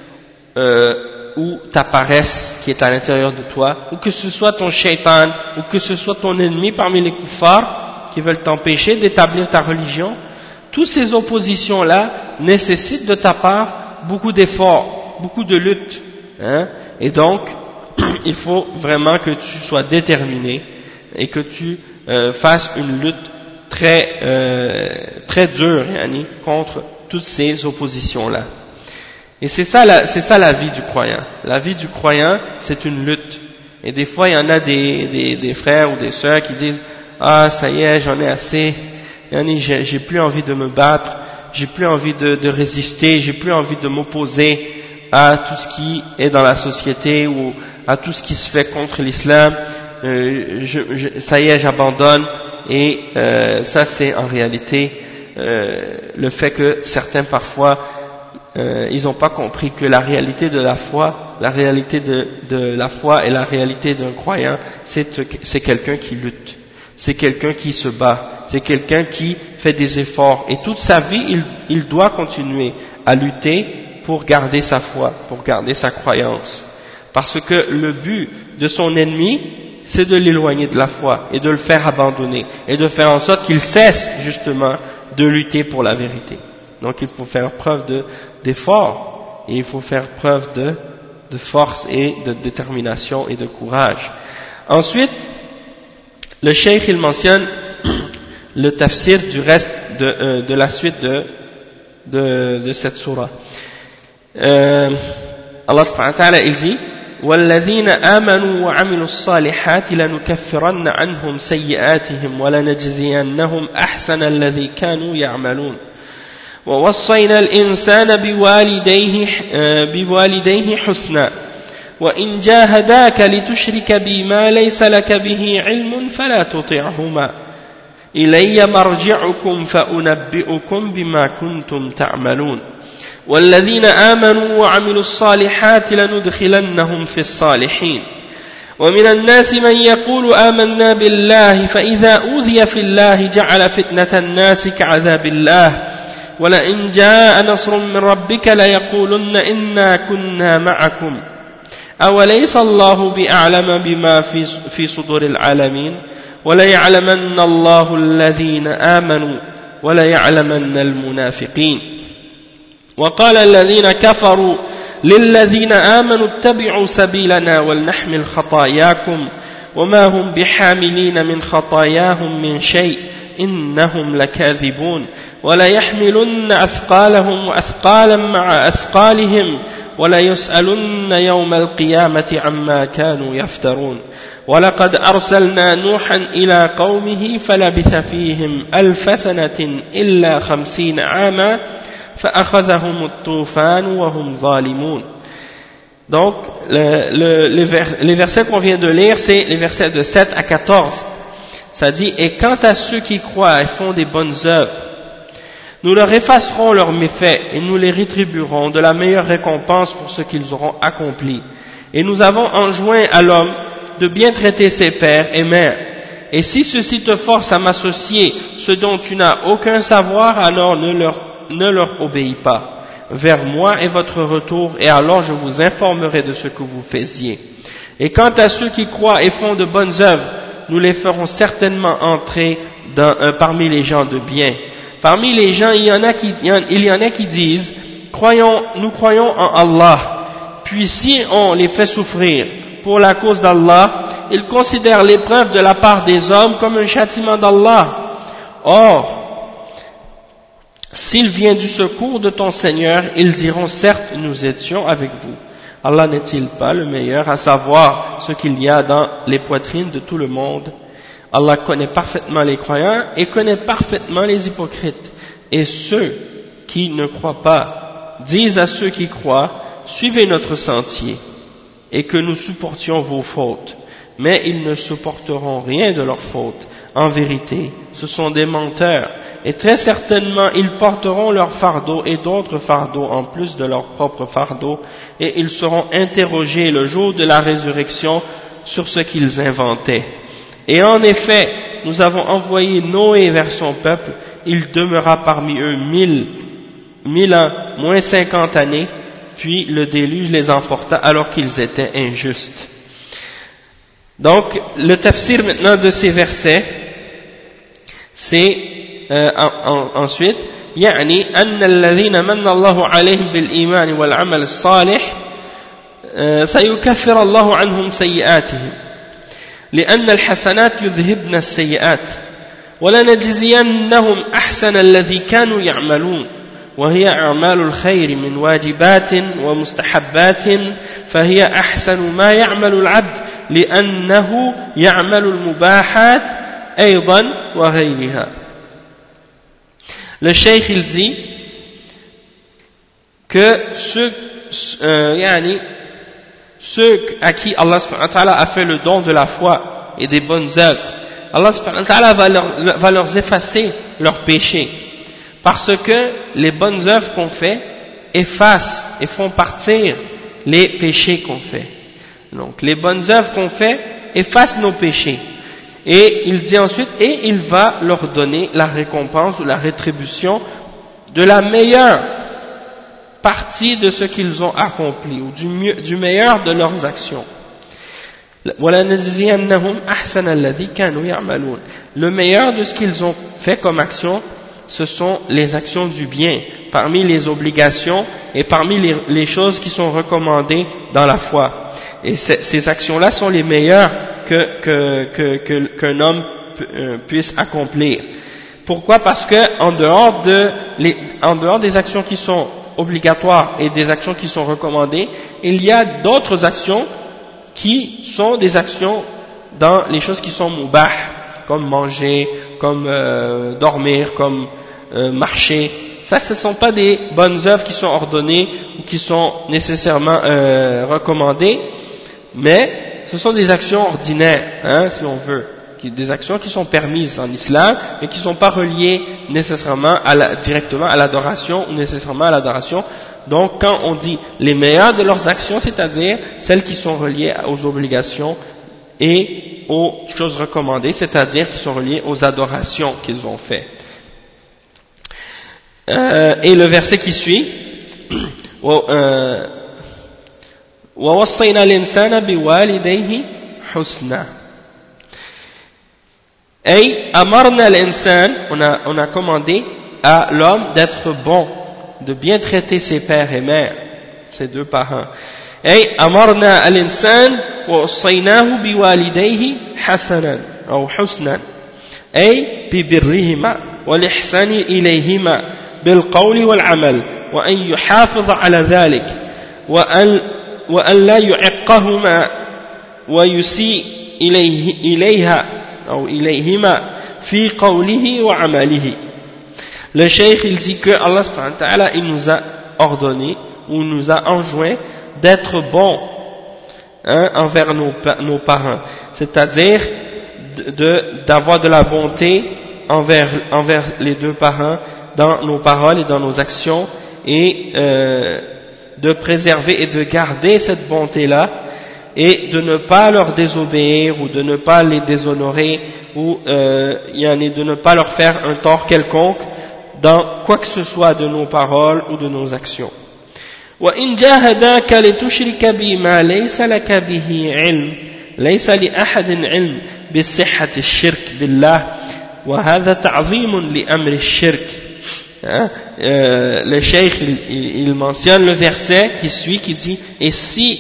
S1: ou ta paresse qui est à l'intérieur de toi, ou que ce soit ton shaitan, ou que ce soit ton ennemi parmi les kuffars qui veulent t'empêcher d'établir ta religion, toutes ces oppositions-là nécessitent de ta part beaucoup d'efforts, beaucoup de lutte, hein? Et donc, il faut vraiment que tu sois déterminé et que tu fasses une lutte très dure, yani, contre toutes ces oppositions-là. Et c'est ça la vie du croyant. La vie du croyant, c'est une lutte. Et des fois, il y en a des frères ou des sœurs qui disent « Ah, ça y est, j'en ai assez, j'ai plus envie de me battre, j'ai plus envie de résister, j'ai plus envie de m'opposer à tout ce qui est dans la société ou à tout ce qui se fait contre l'islam, ça y est, j'abandonne. » Et ça, c'est en réalité le fait que certains parfois ils n'ont pas compris que la réalité de la foi, la réalité de la foi et la réalité d'un croyant, c'est quelqu'un qui lutte, c'est quelqu'un qui se bat, c'est quelqu'un qui fait des efforts, et toute sa vie il doit continuer à lutter pour garder sa foi, pour garder sa croyance, parce que le but de son ennemi, c'est de l'éloigner de la foi et de le faire abandonner et de faire en sorte qu'il cesse justement de lutter pour la vérité. Donc il faut faire preuve d'effort et il faut faire preuve de force et de détermination et de courage. Ensuite, le cheikh il mentionne le tafsir du reste de la suite de cette sourate. Allah subhanahu wa ta'ala il dit والذين آمنوا وعملوا الصالحات لنكفرن عنهم سيئاتهم ولنجزينهم أحسن الذي كانوا يعملون ووصينا الإنسان بوالديه حسنا وإن جاهداك لتشرك بي ما ليس لك به علم فلا تطعهما إلي مرجعكم فأنبئكم بما كنتم تعملون والذين آمنوا وعملوا الصالحات لندخلنهم في الصالحين ومن الناس من يقول آمنا بالله فإذا أوذي في الله جعل فتنة الناس كعذاب الله ولئن جاء نصر من ربك ليقولن إنا كنا معكم أوليس الله بأعلم بما في صدور العالمين وليعلمن الله الذين آمنوا وليعلمن المنافقين وقال الذين كفروا للذين آمنوا اتبعوا سبيلنا ولنحمل خطاياكم وما هم بحاملين من خطاياهم من شيء إنهم لكاذبون وليحملن أثقالهم وأثقالا مع أثقالهم ولا يسألن يوم القيامة عما كانوا يفترون ولقد أرسلنا نوحا إلى قومه فلبث فيهم 1000 سنة إلا 50 عاما فأخذهم الطوفان وهم ظالمون. Donc les versets qu'on vient de lire, c'est les versets de 7 à 14. Ça dit: et quant à ceux qui croient et font des bonnes œuvres, nous leur effacerons leurs méfaits et nous les rétribuerons de la meilleure récompense pour ce qu'ils auront accompli. Et nous avons enjoint à l'homme de bien traiter ses pères et mères. Et si ceux-ci te forcent à m'associer ce dont tu n'as aucun savoir, alors ne leur obéis pas. Vers moi est votre retour, et alors je vous informerai de ce que vous faisiez. Et quant à ceux qui croient et font de bonnes œuvres, nous les ferons certainement entrer parmi les gens de bien. Parmi les gens, il y en a qui disent: nous croyons en Allah. Puis si on les fait souffrir pour la cause d'Allah, ils considèrent l'épreuve de la part des hommes comme un châtiment d'Allah. Or, s'il vient du secours de ton Seigneur, ils diront: certes, nous étions avec vous. Allah n'est-il pas le meilleur à savoir ce qu'il y a dans les poitrines de tout le monde? Allah connaît parfaitement les croyants et connaît parfaitement les hypocrites. Et ceux qui ne croient pas disent à ceux qui croient: suivez notre sentier, et que nous supportions vos fautes. Mais ils ne supporteront rien de leurs fautes. En vérité, ce sont des menteurs, et très certainement ils porteront leur fardeau et d'autres fardeaux en plus de leur propre fardeau, et ils seront interrogés le jour de la résurrection sur ce qu'ils inventaient. Et en effet, nous avons envoyé Noé vers son peuple, il demeura parmi eux 1000 ans, moins 50 années, puis le déluge les emporta alors qu'ils étaient injustes. Donc, le tafsir maintenant de ces versets, c'est ensuite: يعني أن الذين من الله عليهم بالإيمان والعمل الصالح سيكفر الله عنهم سيئاتهم لأن الحسنات يذهبن السيئات ولنجزينهم أحسن الذي كانوا يعملون وهي أعمال الخير من واجبات ومستحبات فهي أحسن ما يعمل العبد لأنه يعمل المباحات أيضا وغيرها. Le cheikh il dit que ceux à qui Allah subhanahu wa ta'ala a fait le don de la foi et des bonnes œuvres, Allah subhanahu wa ta'ala va leur effacer leurs péchés, parce que les bonnes œuvres qu'on fait effacent et font partir les péchés qu'on fait. Donc les bonnes œuvres qu'on fait effacent nos péchés. Et il dit ensuite: et il va leur donner la récompense ou la rétribution de la meilleure partie de ce qu'ils ont accompli, ou du meilleur de leurs actions. Le meilleur de ce qu'ils ont fait comme action, ce sont les actions du bien, parmi les obligations et parmi les choses qui sont recommandées dans la foi. Et ces actions-là sont les meilleures qu'un homme puisse accomplir. Pourquoi? Parce que en dehors des actions qui sont obligatoires et des actions qui sont recommandées, il y a d'autres actions qui sont des actions dans les choses qui sont mubah, comme manger, comme dormir, comme marcher. Ça, ce ne sont pas des bonnes œuvres qui sont ordonnées ou qui sont nécessairement recommandées, mais ce sont des actions ordinaires, si on veut, des actions qui sont permises en islam, mais qui ne sont pas reliées nécessairement directement à l'adoration ou nécessairement à l'adoration. Donc, quand on dit les meilleures de leurs actions, c'est-à-dire celles qui sont reliées aux obligations et aux choses recommandées, c'est-à-dire qui sont reliées aux adorations qu'ils ont faites. Et le verset qui suit, وَوَصَّيْنَا الْإِنسَانَ بِوَالِدَيْهِ حُسْنًا. Et amarna l'insan, on a commandé à l'homme d'être bon, de bien traiter ses pères et mères, ses deux parents. Et amarna l'insan wa wassaynahu biwalidayhi hasanan ou husnan, et bibirrihima wal ihsani ilayhima bil qawli wal amal wa an yuhafiz ala dhalik وأن لا يعقهما ويسيء إليها أو إليهما في قوله وعمله. Le cheikh il dit que Allah subhanahu wa ta'ala il nous a ordonné ou nous a enjoint d'être bons envers nos parents, c'est-à-dire d'avoir de la bonté envers les deux parents dans nos paroles et dans nos actions, et de préserver et de garder cette bonté-là, et de ne pas leur désobéir ou de ne pas les déshonorer ou de ne pas leur faire un tort quelconque dans quoi que ce soit de nos paroles ou de nos actions. وَإِنْ جَاهَدَاكَ لِتُشْرِكَ بِمَا لَيْسَ لَكَ بِهِ عِلْمٌ لَيْسَ لِأَحَدٍ عِلْمٌ بِصِحَّةِ الشِّرْكِ بِاللَّهِ وَهَذَا تَعْظِيمٌ لِأَمْرِ الشِّرْكِ. Le cheikh il mentionne le verset qui suit, qui dit: et si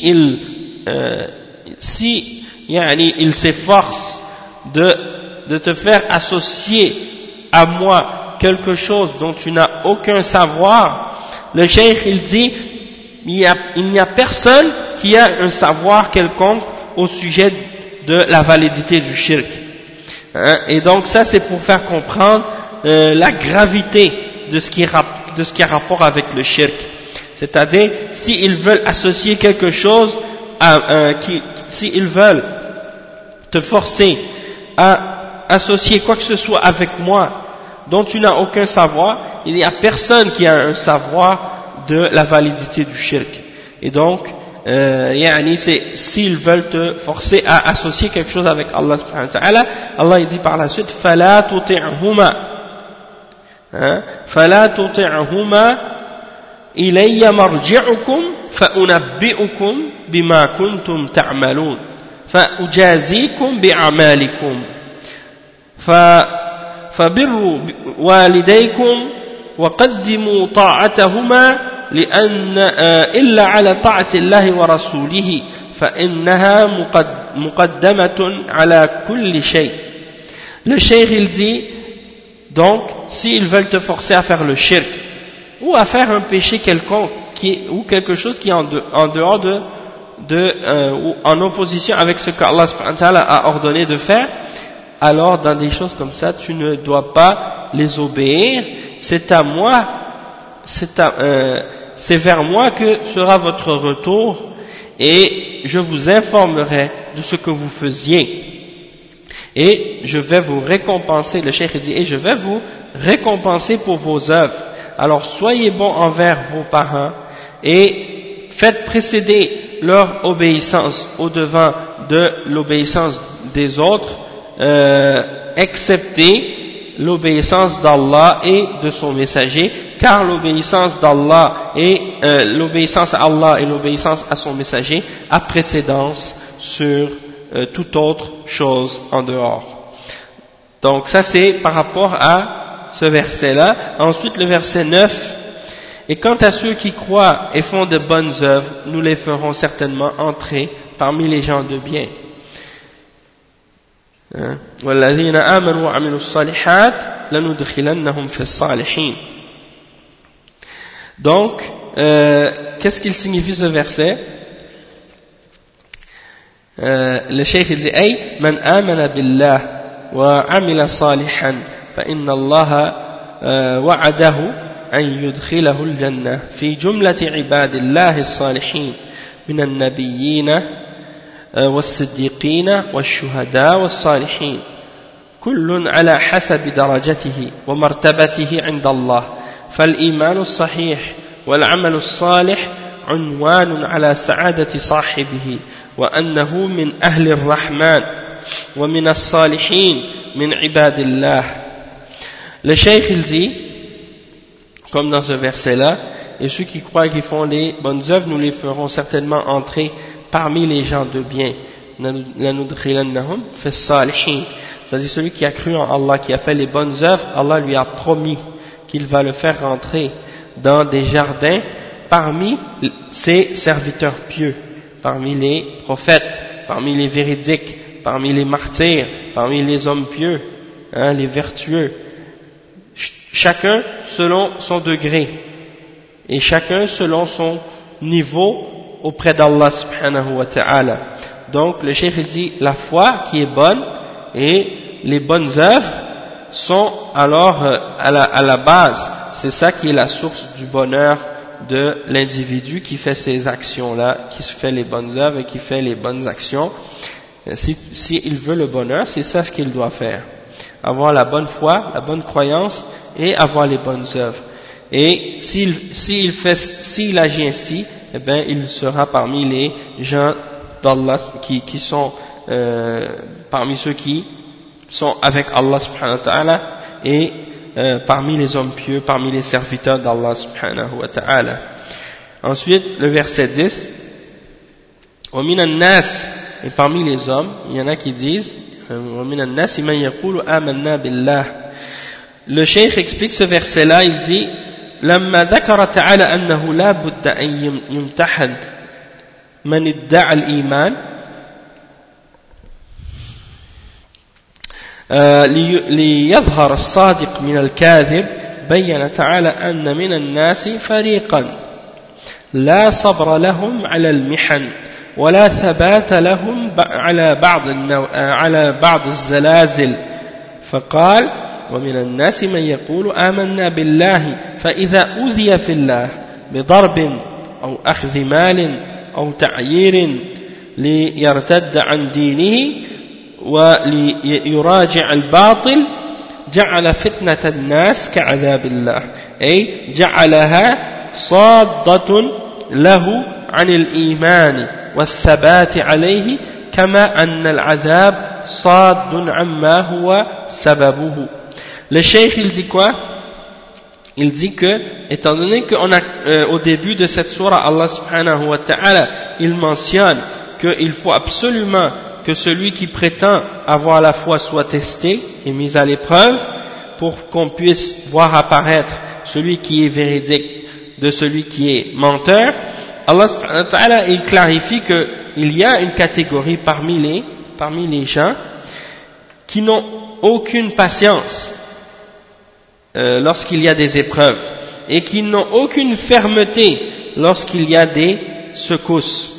S1: il s'efforce de te faire associer à moi quelque chose dont tu n'as aucun savoir, le cheikh il dit il n'y a personne qui a un savoir quelconque au sujet de la validité du shirk. Et donc ça c'est pour faire comprendre la gravité de ce qui a rapport avec le shirk. C'est-à-dire, s'ils veulent associer quelque chose, s'ils veulent te forcer à associer quoi que ce soit avec moi dont tu n'as aucun savoir, il n'y a personne qui a un savoir de la validité du shirk. Et donc, s'ils veulent te forcer à associer quelque chose avec Allah subhanahu wa ta'ala, Allah il dit par la suite: فَلَا تُطِعْهُمَا فَلَا تُطِعْهُمَا إِلَيَّ مَرْجِعُكُمْ فَأُنَبِّئُكُمْ بِمَا كُنْتُمْ تَعْمَلُونَ فَأُجَازِيكُمْ بِأَعْمَالِكُمْ فَبِرُّوا وَالِدَيْكُمْ وَقَدِّمُوا طَاعَتَهُمَا لأن إلا على طاعة الله ورسوله فإنها مقدمة على كل شيء. Le cheikh il dit donc, s'ils veulent te forcer à faire le shirk ou à faire un péché quelconque ou quelque chose qui est en dehors ou en opposition avec ce qu'Allah subhanahu wa ta'ala a ordonné de faire, alors dans des choses comme ça tu ne dois pas les obéir. C'est à moi, c'est vers moi que sera votre retour et je vous informerai de ce que vous faisiez et je vais vous récompenser. Le cheikh dit: et je vais vous récompenser pour vos œuvres. Alors soyez bons envers vos parents et faites précéder leur obéissance au devant de l'obéissance des autres, excepté l'obéissance d'Allah et de son messager, car l'obéissance d'Allah et l'obéissance à Allah et l'obéissance à son messager a précédence sur toute autre chose en dehors. Donc ça c'est par rapport à ce verset là. Ensuite le verset 9: et quant à ceux qui croient et font de bonnes œuvres, nous les ferons certainement entrer parmi les gens de bien. والذين آمنوا وعملوا الصالحات لندخلنهم في الصالحين. Donc, qu'est-ce qu'il signifie ce verset? Le cheikh dit: أي من آمن بالله وعمل صالحا فإن الله وعده أن يدخله الجنة في جملة عباد الله الصالحين من النبيين والصديقين والشهداء والصالحين كل على حسب درجته ومرتبته عند الله. فالإيمان الصحيح والعمل الصالح عنوان على سعادة صاحبه وأنه من أهل الرحمن ومن الصالحين من عباد الله. Le cheikh il dit, comme dans ce verset là, et ceux qui croient qu'ils font les bonnes œuvres, nous les ferons certainement entrer parmi les gens de bien. C'est-à-dire celui qui a cru en Allah, qui a fait les bonnes œuvres, Allah lui a promis qu'il va le faire rentrer dans des jardins parmi ses serviteurs pieux, parmi les prophètes, parmi les véridiques, parmi les martyrs, parmi les hommes pieux, les vertueux, chacun selon son degré et chacun selon son niveau auprès d'Allah subhanahu wa ta'ala. Donc le cheikh il dit la foi qui est bonne et les bonnes œuvres sont alors à la base, c'est ça qui est la source du bonheur de l'individu qui fait ces actions-là, qui fait les bonnes œuvres et qui fait les bonnes actions. Si il veut le bonheur, c'est ça ce qu'il doit faire. Avoir la bonne foi, la bonne croyance et avoir les bonnes œuvres. Et s'il agit ainsi, eh bien, il sera parmi les gens d'Allah qui sont parmi ceux qui sont avec Allah subhanahu wa ta'ala et parmi les hommes pieux, parmi les serviteurs d'Allah subhanahu wa ta'ala. Ensuite, le verset 10, وَمِنَ النَّاسِ, et parmi les hommes, il y en a qui disent وَمِنَ النَّاسِ مَنْ يَقُولُ آمَنَّا بِاللَّهِ. Le cheikh explique ce verset-là, il dit لما ذكر تعالى أنه لا بد أن يمتحن من ادعى الإيمان ليظهر الصادق من الكاذب بين تعالى أن من الناس فريقا لا صبر لهم على المحن ولا ثبات لهم على بعض الزلازل فقال ومن الناس من يقول آمنا بالله فإذا أوذي في الله بضرب أو أخذ مال أو تعيير ليرتد عن دينه وليراجع الباطل جعل فتنة الناس كعذاب الله أي جعلها صادة له عن الإيمان والثبات عليه كما أن العذاب صاد عما هو سببه. Le cheikh il dit quoi? Il dit que, étant donné qu'on a au début de cette sourate, Allah subhanahu wa ta'ala, il mentionne qu'il faut absolument que celui qui prétend avoir la foi soit testé et mis à l'épreuve pour qu'on puisse voir apparaître celui qui est véridique de celui qui est menteur. Allah subhanahu wa ta'ala, il clarifie qu'il y a une catégorie parmi les gens qui n'ont aucune patience lorsqu'il y a des épreuves et qui n'ont aucune fermeté lorsqu'il y a des secousses.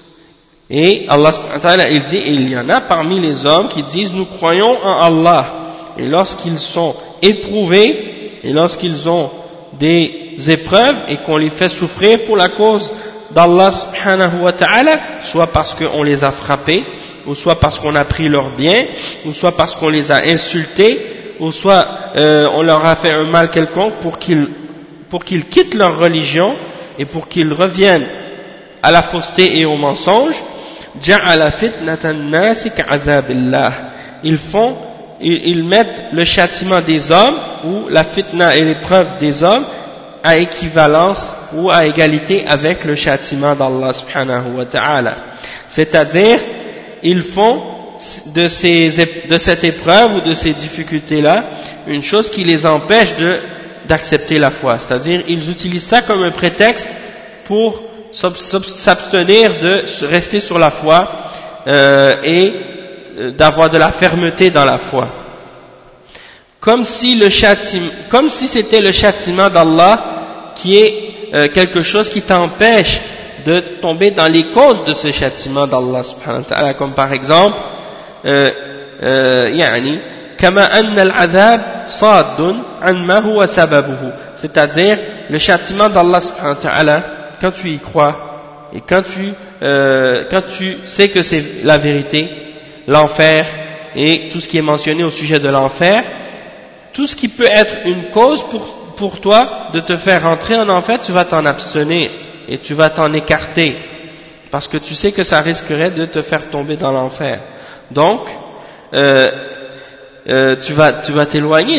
S1: Et Allah subhanahu wa ta'ala, il dit, il y en a parmi les hommes qui disent nous croyons en Allah, et lorsqu'ils sont éprouvés et lorsqu'ils ont des épreuves et qu'on les fait souffrir pour la cause d'Allah subhanahu wa ta'ala, soit parce qu'on les a frappés, ou soit parce qu'on a pris leurs biens, ou soit parce qu'on les a insultés, ou soit on leur a fait un mal quelconque pour qu'ils quittent leur religion et pour qu'ils reviennent à la fausseté et au mensonge. Ja'ala fitnatan nasi ka'adhabillah. Ils mettent le châtiment des hommes ou la fitna et l'épreuve des hommes à équivalence ou à égalité avec le châtiment d'Allah subhanahu wa ta'ala. C'est-à-dire, ils font de cette épreuve ou de ces difficultés-là une chose qui les empêche d'accepter la foi. C'est-à-dire, ils utilisent ça comme un prétexte pour s'abstenir de rester sur la foi et d'avoir de la fermeté dans la foi. Comme si c'était le châtiment d'Allah qui est quelque chose qui t'empêche de tomber dans les causes de ce châtiment d'Allah subhanahu wa ta'ala, comme par exemple c'est-à-dire le châtiment d'Allah subhanahu wa ta'ala, quand tu y crois et quand tu sais que c'est la vérité, l'enfer et tout ce qui est mentionné au sujet de l'enfer, tout ce qui peut être une cause pour toi de te faire rentrer en enfer, tu vas t'en abstenir et tu vas t'en écarter parce que tu sais que ça risquerait de te faire tomber dans l'enfer. Donc tu vas t'éloigner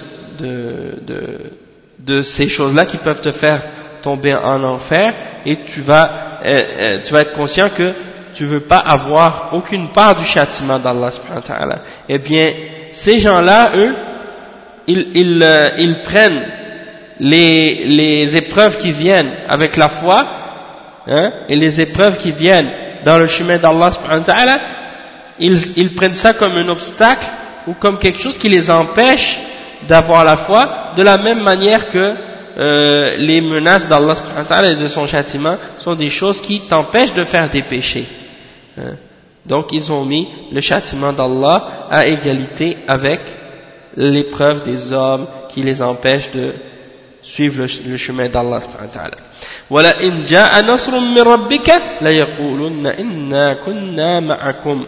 S1: de ces choses-là qui peuvent te faire tomber en enfer, et tu vas être conscient que tu veux pas avoir aucune part du châtiment d'Allah subhanahu wa ta'ala. Eh bien, ces gens-là, eux, ils prennent les épreuves qui viennent avec la foi, et les épreuves qui viennent dans le chemin d'Allah subhanahu wa ta'ala, ils prennent ça comme un obstacle ou comme quelque chose qui les empêche d'avoir la foi, de la même manière que les menaces d'Allah subhanahu wa ta'ala et de son châtiment sont des choses qui t'empêchent de faire des péchés. Donc ils ont mis le châtiment d'Allah à égalité avec l'épreuve des hommes qui les empêchent de suivre le chemin d'Allah subhanahu wa ta'ala. وَلَئِنْ جَاءَ نَصْرٌ مِّن رَبِّكَ لَيَقُولُنَّ إِنَّا كُنَّا مَعَكُمْ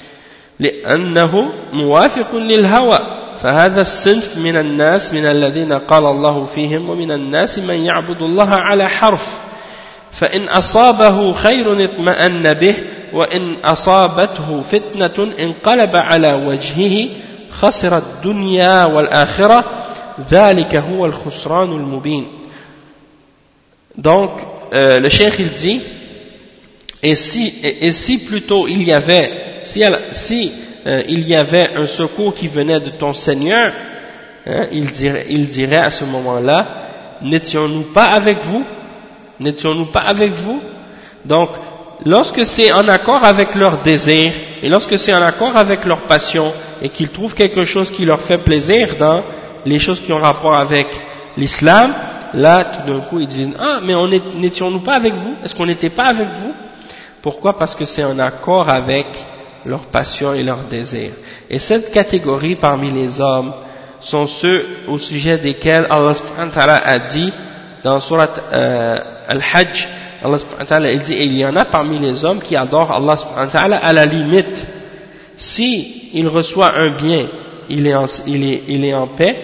S1: لأنه موافق للهوى فهذا الصنف من الناس من الذين قال الله فيهم ومن الناس من يعبد الله على حرف فإن أصابه خير اطمأن به وإن أصابته فتنة انقلب على وجهه خسر الدنيا والآخرة ذلك هو الخسران المبين. Donc le cheikh il dit et si plutôt il y avait il y avait un secours qui venait de ton Seigneur, il dirait à ce moment-là, n'étions-nous pas avec vous? N'étions-nous pas avec vous? Donc, lorsque c'est en accord avec leur désir, et lorsque c'est en accord avec leur passion, et qu'ils trouvent quelque chose qui leur fait plaisir dans les choses qui ont rapport avec l'islam, là, tout d'un coup, ils disent, ah, mais n'étions-nous pas avec vous? Est-ce qu'on n'était pas avec vous? Pourquoi? Parce que c'est en accord avec leur passion et leur désir. Et cette catégorie parmi les hommes sont ceux au sujet desquels Allah subhanahu wa ta'ala a dit dans surat Al-Hajj, Allah subhanahu wa ta'ala il dit, et il y en a parmi les hommes qui adorent Allah subhanahu wa ta'ala à la limite. Si il reçoit un bien, il est en paix,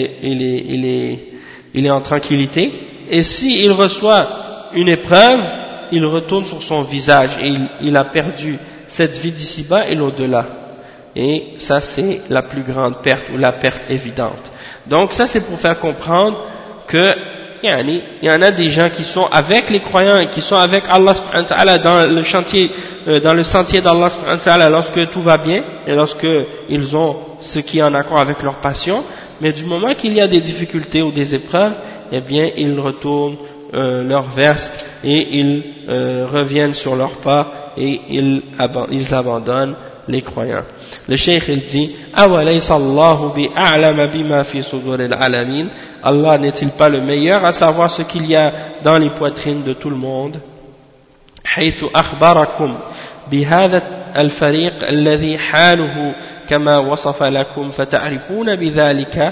S1: il est en tranquillité, et si il reçoit une épreuve, il retourne sur son visage et il a perdu cette vie d'ici-bas et l'au-delà. Et ça, c'est la plus grande perte ou la perte évidente. Donc ça, c'est pour faire comprendre que il y en a des gens qui sont avec les croyants et qui sont avec Allah subhanahu wa ta'ala dans le sentier d'Allah subhanahu wa ta'ala lorsque tout va bien et lorsque ils ont ce qui est en accord avec leur passion. Mais du moment qu'il y a des difficultés ou des épreuves, eh bien, ils retournent leur verse et ils reviennent sur leurs pas et ils abandonnent les croyants. Le cheikh il dit awalaysa Allahu bi'a'lama bima fi suduril alamin, Allah n'est-il pas le meilleur à savoir ce qu'il y a dans les poitrines de tout le monde, haythu akhbarakum bihadha al-fariq alladhi haluhu kama wasafa lakum fata'rifuna bidhalika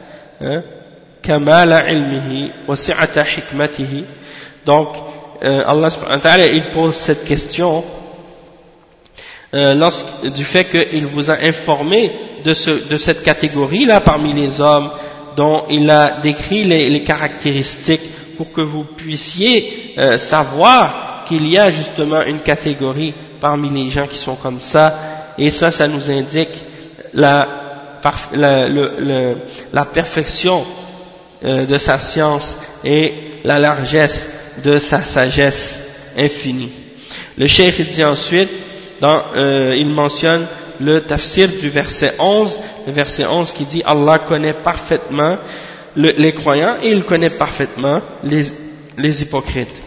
S1: kamala ilmihi wa si'ata hikmatihi. Donc Allah subhanahu wa ta'ala il pose cette question du fait qu'il vous a informé de cette catégorie-là parmi les hommes dont il a décrit les caractéristiques pour que vous puissiez savoir qu'il y a justement une catégorie parmi les gens qui sont comme ça, et ça nous indique la perfection de sa science et la largesse de sa sagesse infinie. Le cheikh dit ensuite, il mentionne le tafsir du verset 11, le verset 11 qui dit Allah connaît parfaitement les croyants et il connaît parfaitement les hypocrites.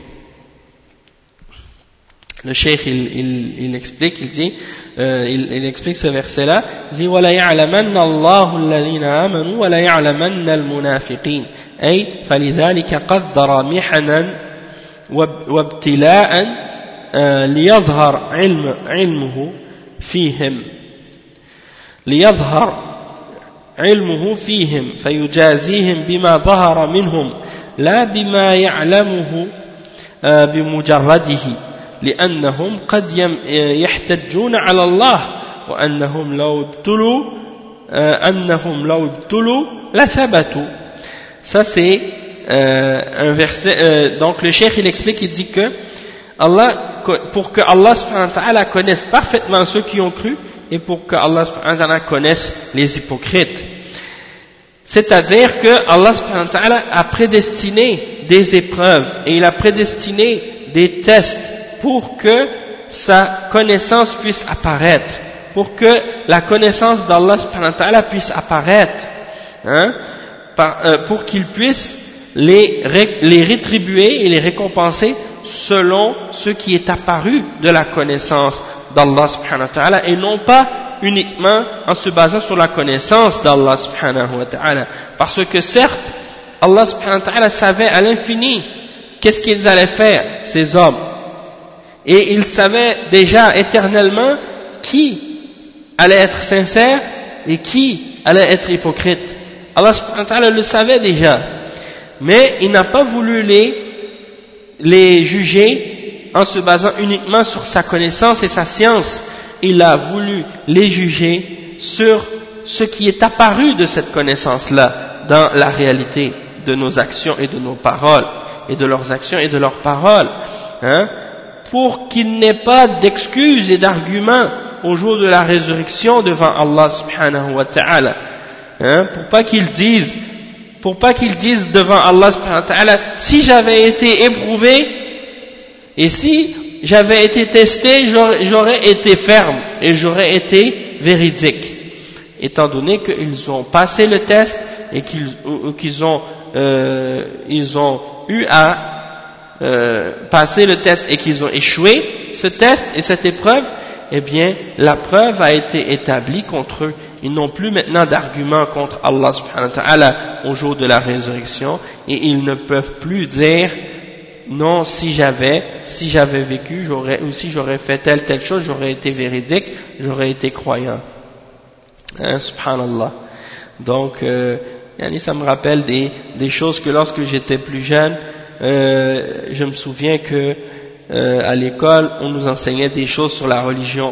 S1: Le cheikh il explique, il dit, il explique ce verset-là, il dit وَلَا يَعْلَمَنَّ اللَّهُ الَّذِينَ آمَنُوا وَلَا يَعْلَمَنَّ الْمُنَافِقِينَ أي فلذلك قدر محنا وابتلاء ليظهر علمه فيهم فيجازيهم بما ظهر منهم لا بما يعلمه بمجرده لأنهم قد يحتجون على الله وأنهم لو ابتلوا لثبتوا. Ça c'est un verset, donc le cheikh il explique, il dit que pour que Allah subhanahu wa ta'ala connaisse parfaitement ceux qui ont cru et pour que Allah subhanahu wa ta'ala connaisse les hypocrites. C'est-à-dire que Allah subhanahu wa ta'ala a prédestiné des épreuves et il a prédestiné des tests pour que sa connaissance puisse apparaître, pour que la connaissance d'Allah subhanahu wa ta'ala puisse apparaître, pour qu'il puisse les rétribuer et les récompenser selon ce qui est apparu de la connaissance d'Allah subhanahu wa ta'ala et non pas uniquement en se basant sur la connaissance d'Allah subhanahu wa ta'ala, parce que certes Allah subhanahu wa ta'ala savait à l'infini qu'est-ce qu'ils allaient faire, ces hommes. Et il savait déjà éternellement qui allait être sincère et qui allait être hypocrite. Allah subhanahu wa ta'ala le savait déjà. Mais il n'a pas voulu les juger en se basant uniquement sur sa connaissance et sa science. Il a voulu les juger sur ce qui est apparu de cette connaissance-là dans la réalité de nos actions et de nos paroles, et de leurs actions et de leurs paroles, pour qu'il n'ait pas d'excuses et d'arguments au jour de la résurrection devant Allah subhanahu wa ta'ala, pour pas qu'ils disent devant Allah subhanahu wa ta'ala, si j'avais été éprouvé et si j'avais été testé, j'aurais été ferme et j'aurais été véridique, étant donné qu'ils ont passé le test et qu'ils ont eu à passer le test et qu'ils ont échoué ce test et cette épreuve. Eh bien, la preuve a été établie contre eux. Ils n'ont plus maintenant d'arguments contre Allah subhanahu wa ta'ala au jour de la résurrection, et ils ne peuvent plus dire non, si j'avais vécu, ou si j'aurais fait telle chose, j'aurais été véridique, j'aurais été croyant. Subhanallah. Donc, ça me rappelle des choses que lorsque j'étais plus jeune, je me souviens que à l'école, on nous enseignait des choses sur la religion.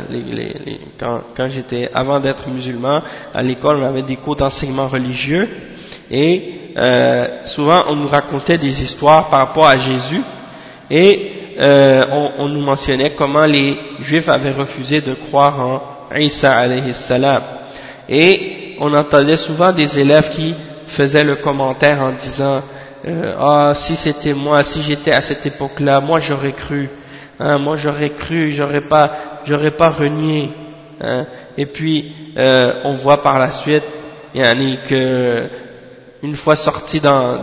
S1: Quand j'étais, avant d'être musulman, à l'école, on avait des cours d'enseignement religieux, et souvent on nous racontait des histoires par rapport à Jésus, et on nous mentionnait comment les Juifs avaient refusé de croire en Isa alayhi salam. Et on entendait souvent des élèves qui faisaient le commentaire en disant si c'était moi, si j'étais à cette époque-là, moi j'aurais cru, j'aurais pas renié. Et puis on voit par la suite, que une fois sorti en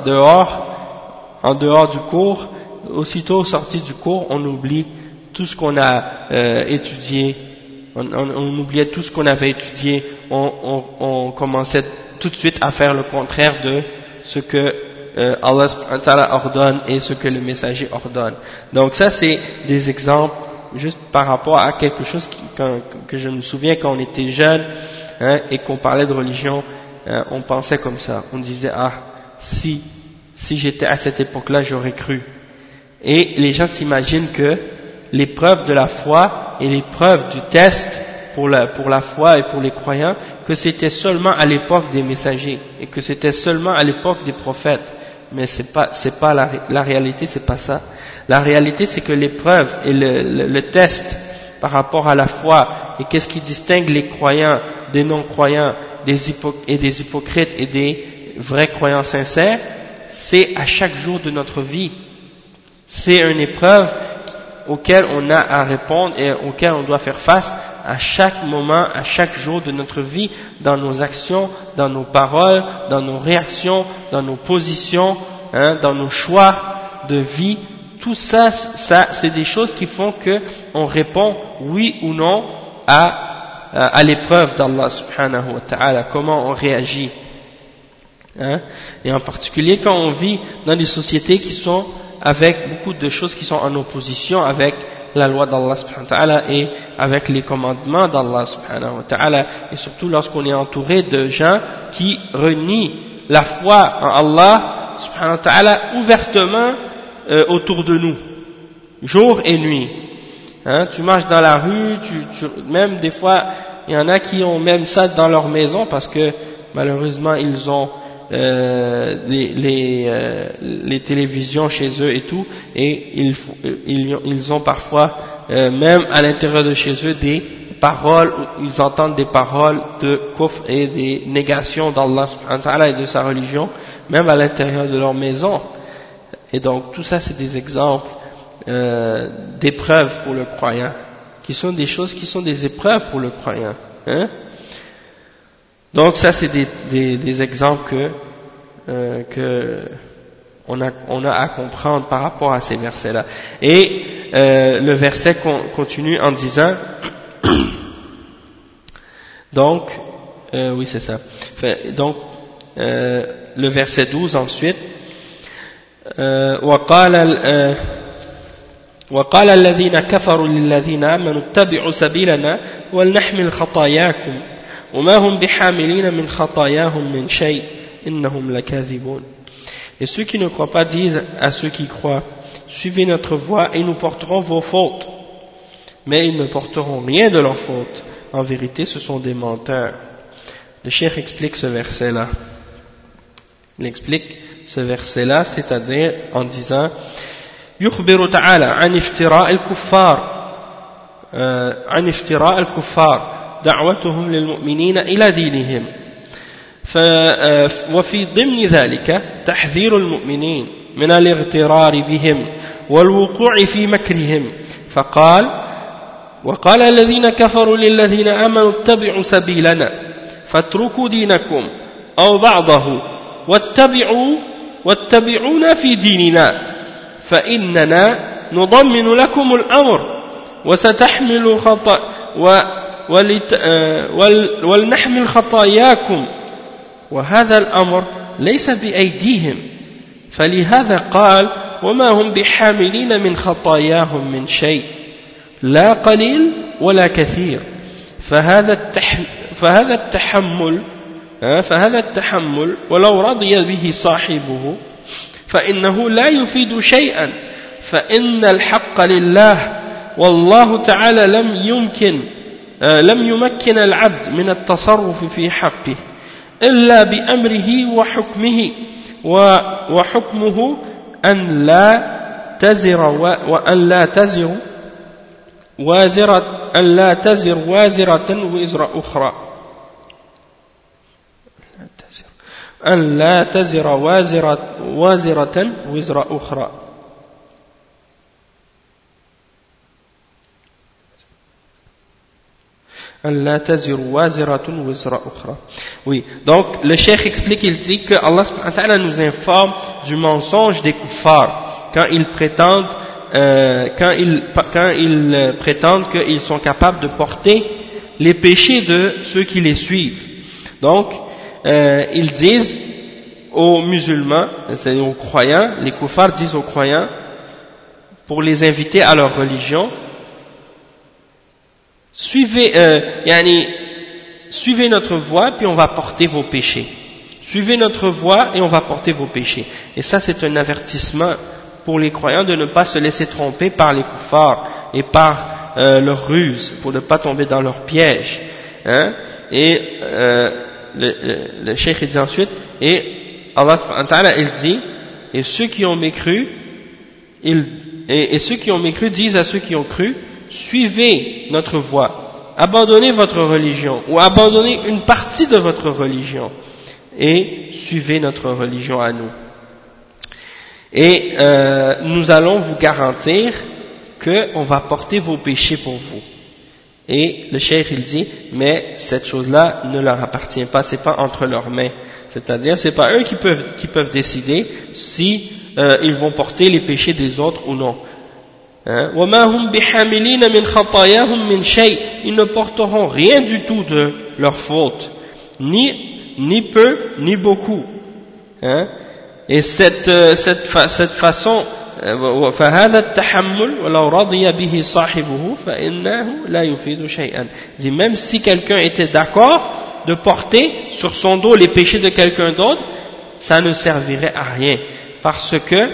S1: dehors du cours, aussitôt sorti du cours, on oublie tout ce qu'on a étudié, on oubliait tout ce qu'on avait étudié, on commençait tout de suite à faire le contraire de ce que Allah subhanahu wa ta'ala ordonne et ce que le messager ordonne. Donc ça, c'est des exemples juste par rapport à quelque chose que je me souviens quand on était jeune, et qu'on parlait de religion, on pensait comme ça, on disait si j'étais à cette époque-là, j'aurais cru. Et les gens s'imaginent que l'épreuve de la foi et l'épreuve du test pour la foi et pour les croyants, que c'était seulement à l'époque des messagers et que c'était seulement à l'époque des prophètes. Mais c'est pas la réalité, c'est pas ça. La réalité, c'est que l'épreuve et le test par rapport à la foi, et qu'est-ce qui distingue les croyants des non-croyants, des hypocrites et des vrais croyants sincères, c'est à chaque jour de notre vie. C'est une épreuve auquel on a à répondre et auquel on doit faire face à chaque moment, à chaque jour de notre vie, dans nos actions, dans nos paroles, dans nos réactions, dans nos positions, dans nos choix de vie. Tout ça, c'est des choses qui font que on répond oui ou non à l'épreuve d'Allah subhanahu wa ta'ala, comment on réagit. Et en particulier quand on vit dans des sociétés qui sont avec beaucoup de choses qui sont en opposition avec la loi d'Allah subhanahu wa ta'ala et avec les commandements d'Allah subhanahu wa ta'ala, et surtout lorsqu'on est entouré de gens qui renient la foi en Allah subhanahu wa ta'ala ouvertement autour de nous, jour et nuit. Tu marches dans la rue, même des fois, il y en a qui ont même ça dans leur maison parce que malheureusement ils ont les télévisions chez eux et tout, et ils ont parfois même à l'intérieur de chez eux des paroles, ils entendent des paroles de kufr et des négations d'Allah subhanahu wa ta'ala et de sa religion, même à l'intérieur de leur maison. Et donc tout ça c'est des exemples d'épreuves pour le croyant, qui sont des choses qui sont des épreuves pour le croyant. Donc ça c'est des exemples que on a à comprendre par rapport à ces versets-là. Et le verset continue en disant donc oui c'est ça. Donc le verset 12 ensuite. وقال الذين كفروا للذين آمنوا اتبعوا سبيلنا ولنحمل خطاياكم وما هم بحاملين من خطاياهم من شيء إنهم لكاذبون. Et ceux qui ne croient pas disent à ceux qui croient, suivez notre voie et nous porterons vos fautes. Mais ils ne porteront rien de leurs fautes. En vérité, ce sont des menteurs. Le cheikh explique ce verset-là. Il explique ce verset-là, c'est-à-dire en disant يخبر تعالى عن افتراء الكفار دعوتهم للمؤمنين إلى دينهم وفي ضمن ذلك تحذير المؤمنين من الاغترار بهم والوقوع في مكرهم فقال وقال الذين كفروا للذين آمنوا اتبعوا سبيلنا فاتركوا دينكم أو بعضه واتبعونا في ديننا فإننا نضمن لكم الأمر وستحمل ولنحمل خطاياكم وهذا الأمر ليس بأيديهم فلهذا قال وما هم بحاملين من خطاياهم من شيء لا قليل ولا كثير فهذا التحمل ولو رضي به صاحبه فإنه لا يفيد شيئا فإن الحق لله والله تعالى لم يمكن العبد من التصرف في حقه إلا بأمره وحكمه أن لا تزر وازرة وزر أخرى أن لا تزر وازرة وزر أخرى. Oui, donc le cheikh explique, il dit que Allah subhanahu wa ta'ala nous informe du mensonge des kuffars quand ils prétendent qu'ils sont capables de porter les péchés de ceux qui les suivent. Donc ils disent aux musulmans, c'est-à-dire aux croyants, les kuffars disent aux croyants pour les inviter à leur religion, suivez notre voie puis on va porter vos péchés. Suivez notre voie et on va porter vos péchés. Et ça c'est un avertissement pour les croyants de ne pas se laisser tromper par les kuffars et par leur ruse, pour ne pas tomber dans leur piège. Et le cheikh dit ensuite, et Allah subhanahu wa ta'ala il dit, et ceux qui ont mécru disent à ceux qui ont cru, suivez notre voie, abandonnez votre religion ou abandonnez une partie de votre religion et suivez notre religion à nous. Et nous allons vous garantir qu'on va porter vos péchés pour vous. Et le cheikh il dit, mais cette chose-là ne leur appartient pas, c'est pas entre leurs mains. C'est-à-dire, c'est pas eux qui peuvent décider si ils vont porter les péchés des autres ou non. وَمَا هُمْ بِحَامِلِينَ مِنْ خَطَايَاهُمْ مِنْ شَيْءٍ, ils ne porteront rien du tout de leur faute, ni peu, ni beaucoup. Et cette façon, فَهَذَا التَّحَمُّلْ وَلَوْ رَضِيَ بِهِ صَاحِبُهُ فَإِنَّهُ لَا يُفِيدُ شَيْئًا. Dit, même si quelqu'un était d'accord de porter sur son dos les péchés de quelqu'un d'autre, ça ne servirait à rien, parce que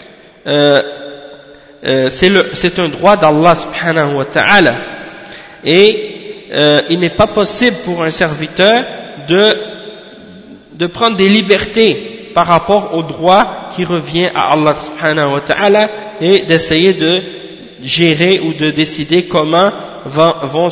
S1: c'est un droit d'Allah subhanahu wa ta'ala, et il n'est pas possible pour un serviteur de prendre des libertés par rapport au droit qui revient à Allah subhanahu wa ta'ala et d'essayer de gérer ou de décider comment vont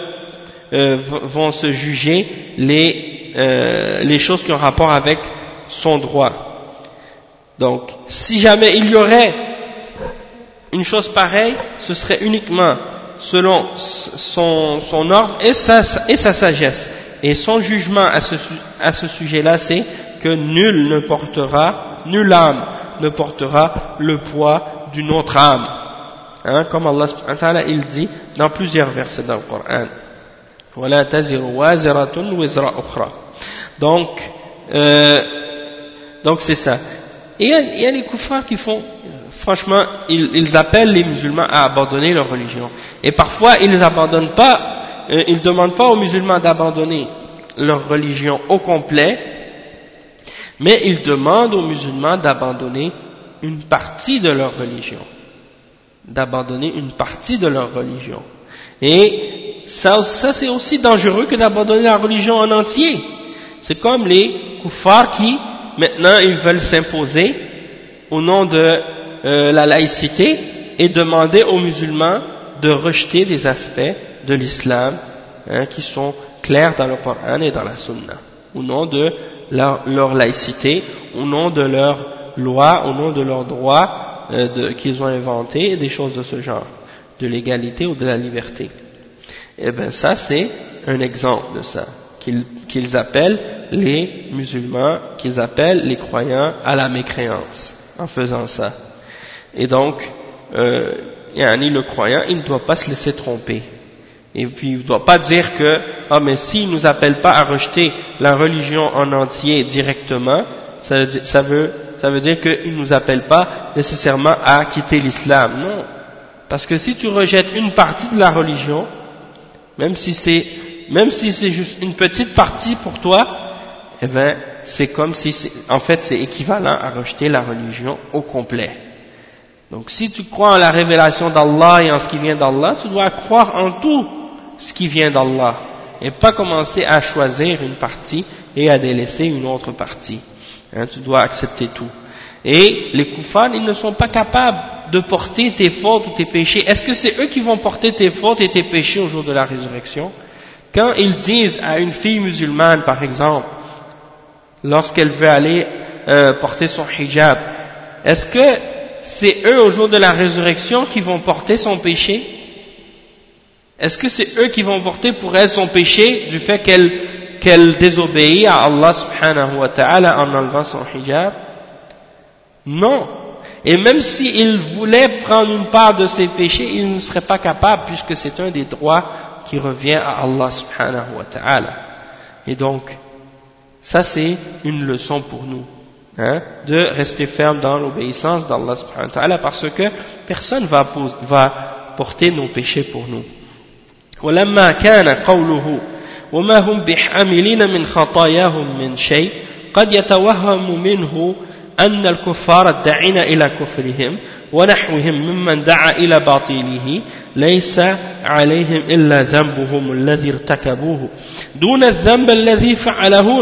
S1: se juger les choses qui ont rapport avec son droit. Donc, si jamais il y aurait une chose pareille, ce serait uniquement selon son ordre et sa sagesse. Et son jugement à ce sujet-là, c'est que nulle âme ne portera le poids d'une autre âme. Comme Allah subhanahu wa ta'ala il dit dans plusieurs versets dans le Coran. وَلَا تَزِرُ وَازِرَةٌ وِزْرَ أُخْرَى. Donc, Donc c'est ça. Et il y a les kuffars qui font, franchement, ils appellent les musulmans à abandonner leur religion. Et parfois, ils abandonnent pas, ils demandent pas aux musulmans d'abandonner leur religion au complet, mais ils demandent aux musulmans d'abandonner une partie de leur religion. D'abandonner une partie de leur religion. Et ça c'est aussi dangereux que d'abandonner la religion en entier. C'est comme les kuffars qui, maintenant, ils veulent s'imposer au nom de la laïcité et demander aux musulmans de rejeter des aspects de l'islam qui sont clairs dans le Coran et dans la Sunna, au nom de leur laïcité, au nom de leurs lois, au nom de leurs droits qu'ils ont inventés, et des choses de ce genre, de l'égalité ou de la liberté. Et bien ça c'est un exemple de ça, qu'ils appellent les musulmans, qu'ils appellent les croyants à la mécréance en faisant ça. Et donc, le croyant, il ne doit pas se laisser tromper. Et puis, il ne doit pas dire que, mais s'il ne nous appelle pas à rejeter la religion en entier directement, ça veut dire qu'il ne nous appelle pas nécessairement à quitter l'islam. Non. Parce que si tu rejettes une partie de la religion, même si c'est juste une petite partie pour toi, eh ben, c'est comme si, en fait, c'est équivalent à rejeter la religion au complet. Donc, si tu crois en la révélation d'Allah et en ce qui vient d'Allah, tu dois croire en tout ce qui vient d'Allah et pas commencer à choisir une partie et à délaisser une autre partie. Tu dois accepter tout. Et les kuffars, ils ne sont pas capables de porter tes fautes ou tes péchés. Est-ce que c'est eux qui vont porter tes fautes et tes péchés au jour de la résurrection? Quand ils disent à une fille musulmane, par exemple, lorsqu'elle veut aller porter son hijab, est-ce que c'est eux au jour de la résurrection qui vont porter son péché? Est-ce que c'est eux qui vont porter pour elle son péché du fait qu'elle désobéit à Allah subhanahu wa ta'ala en enlevant son hijab? Non. Et même s'ils voulaient prendre une part de ses péchés, ils ne seraient pas capables puisque c'est un des droits qui revient à Allah subhanahu wa ta'ala. Et donc, ça c'est une leçon pour nous, de rester ferme dans l'obéissance d'Allah subhanahu wa ta'ala parce que personne va porter nos péchés pour nous. ولما كان قوله وما هم بحاملين من خطاياهم من شيء قد يتوهم منه أن الكفار الداعين إلى كفرهم ونحوهم ممن دعا إلى باطله ليس عليهم إلا ذنبهم الذي ارتكبوه دون الذنب الذي فعله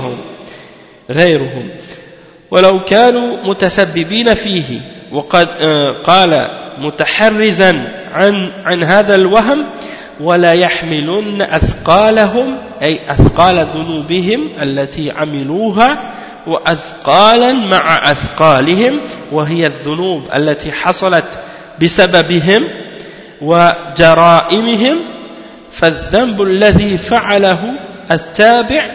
S1: غيرهم ولو كانوا متسببين فيه وقد قال متحرزا عن هذا الوهم ولا يحملن أثقالهم أي أثقال ذنوبهم التي عملوها وأثقالا مع أثقالهم وهي الذنوب التي حصلت بسببهم وجرائمهم فالذنب الذي فعله التابع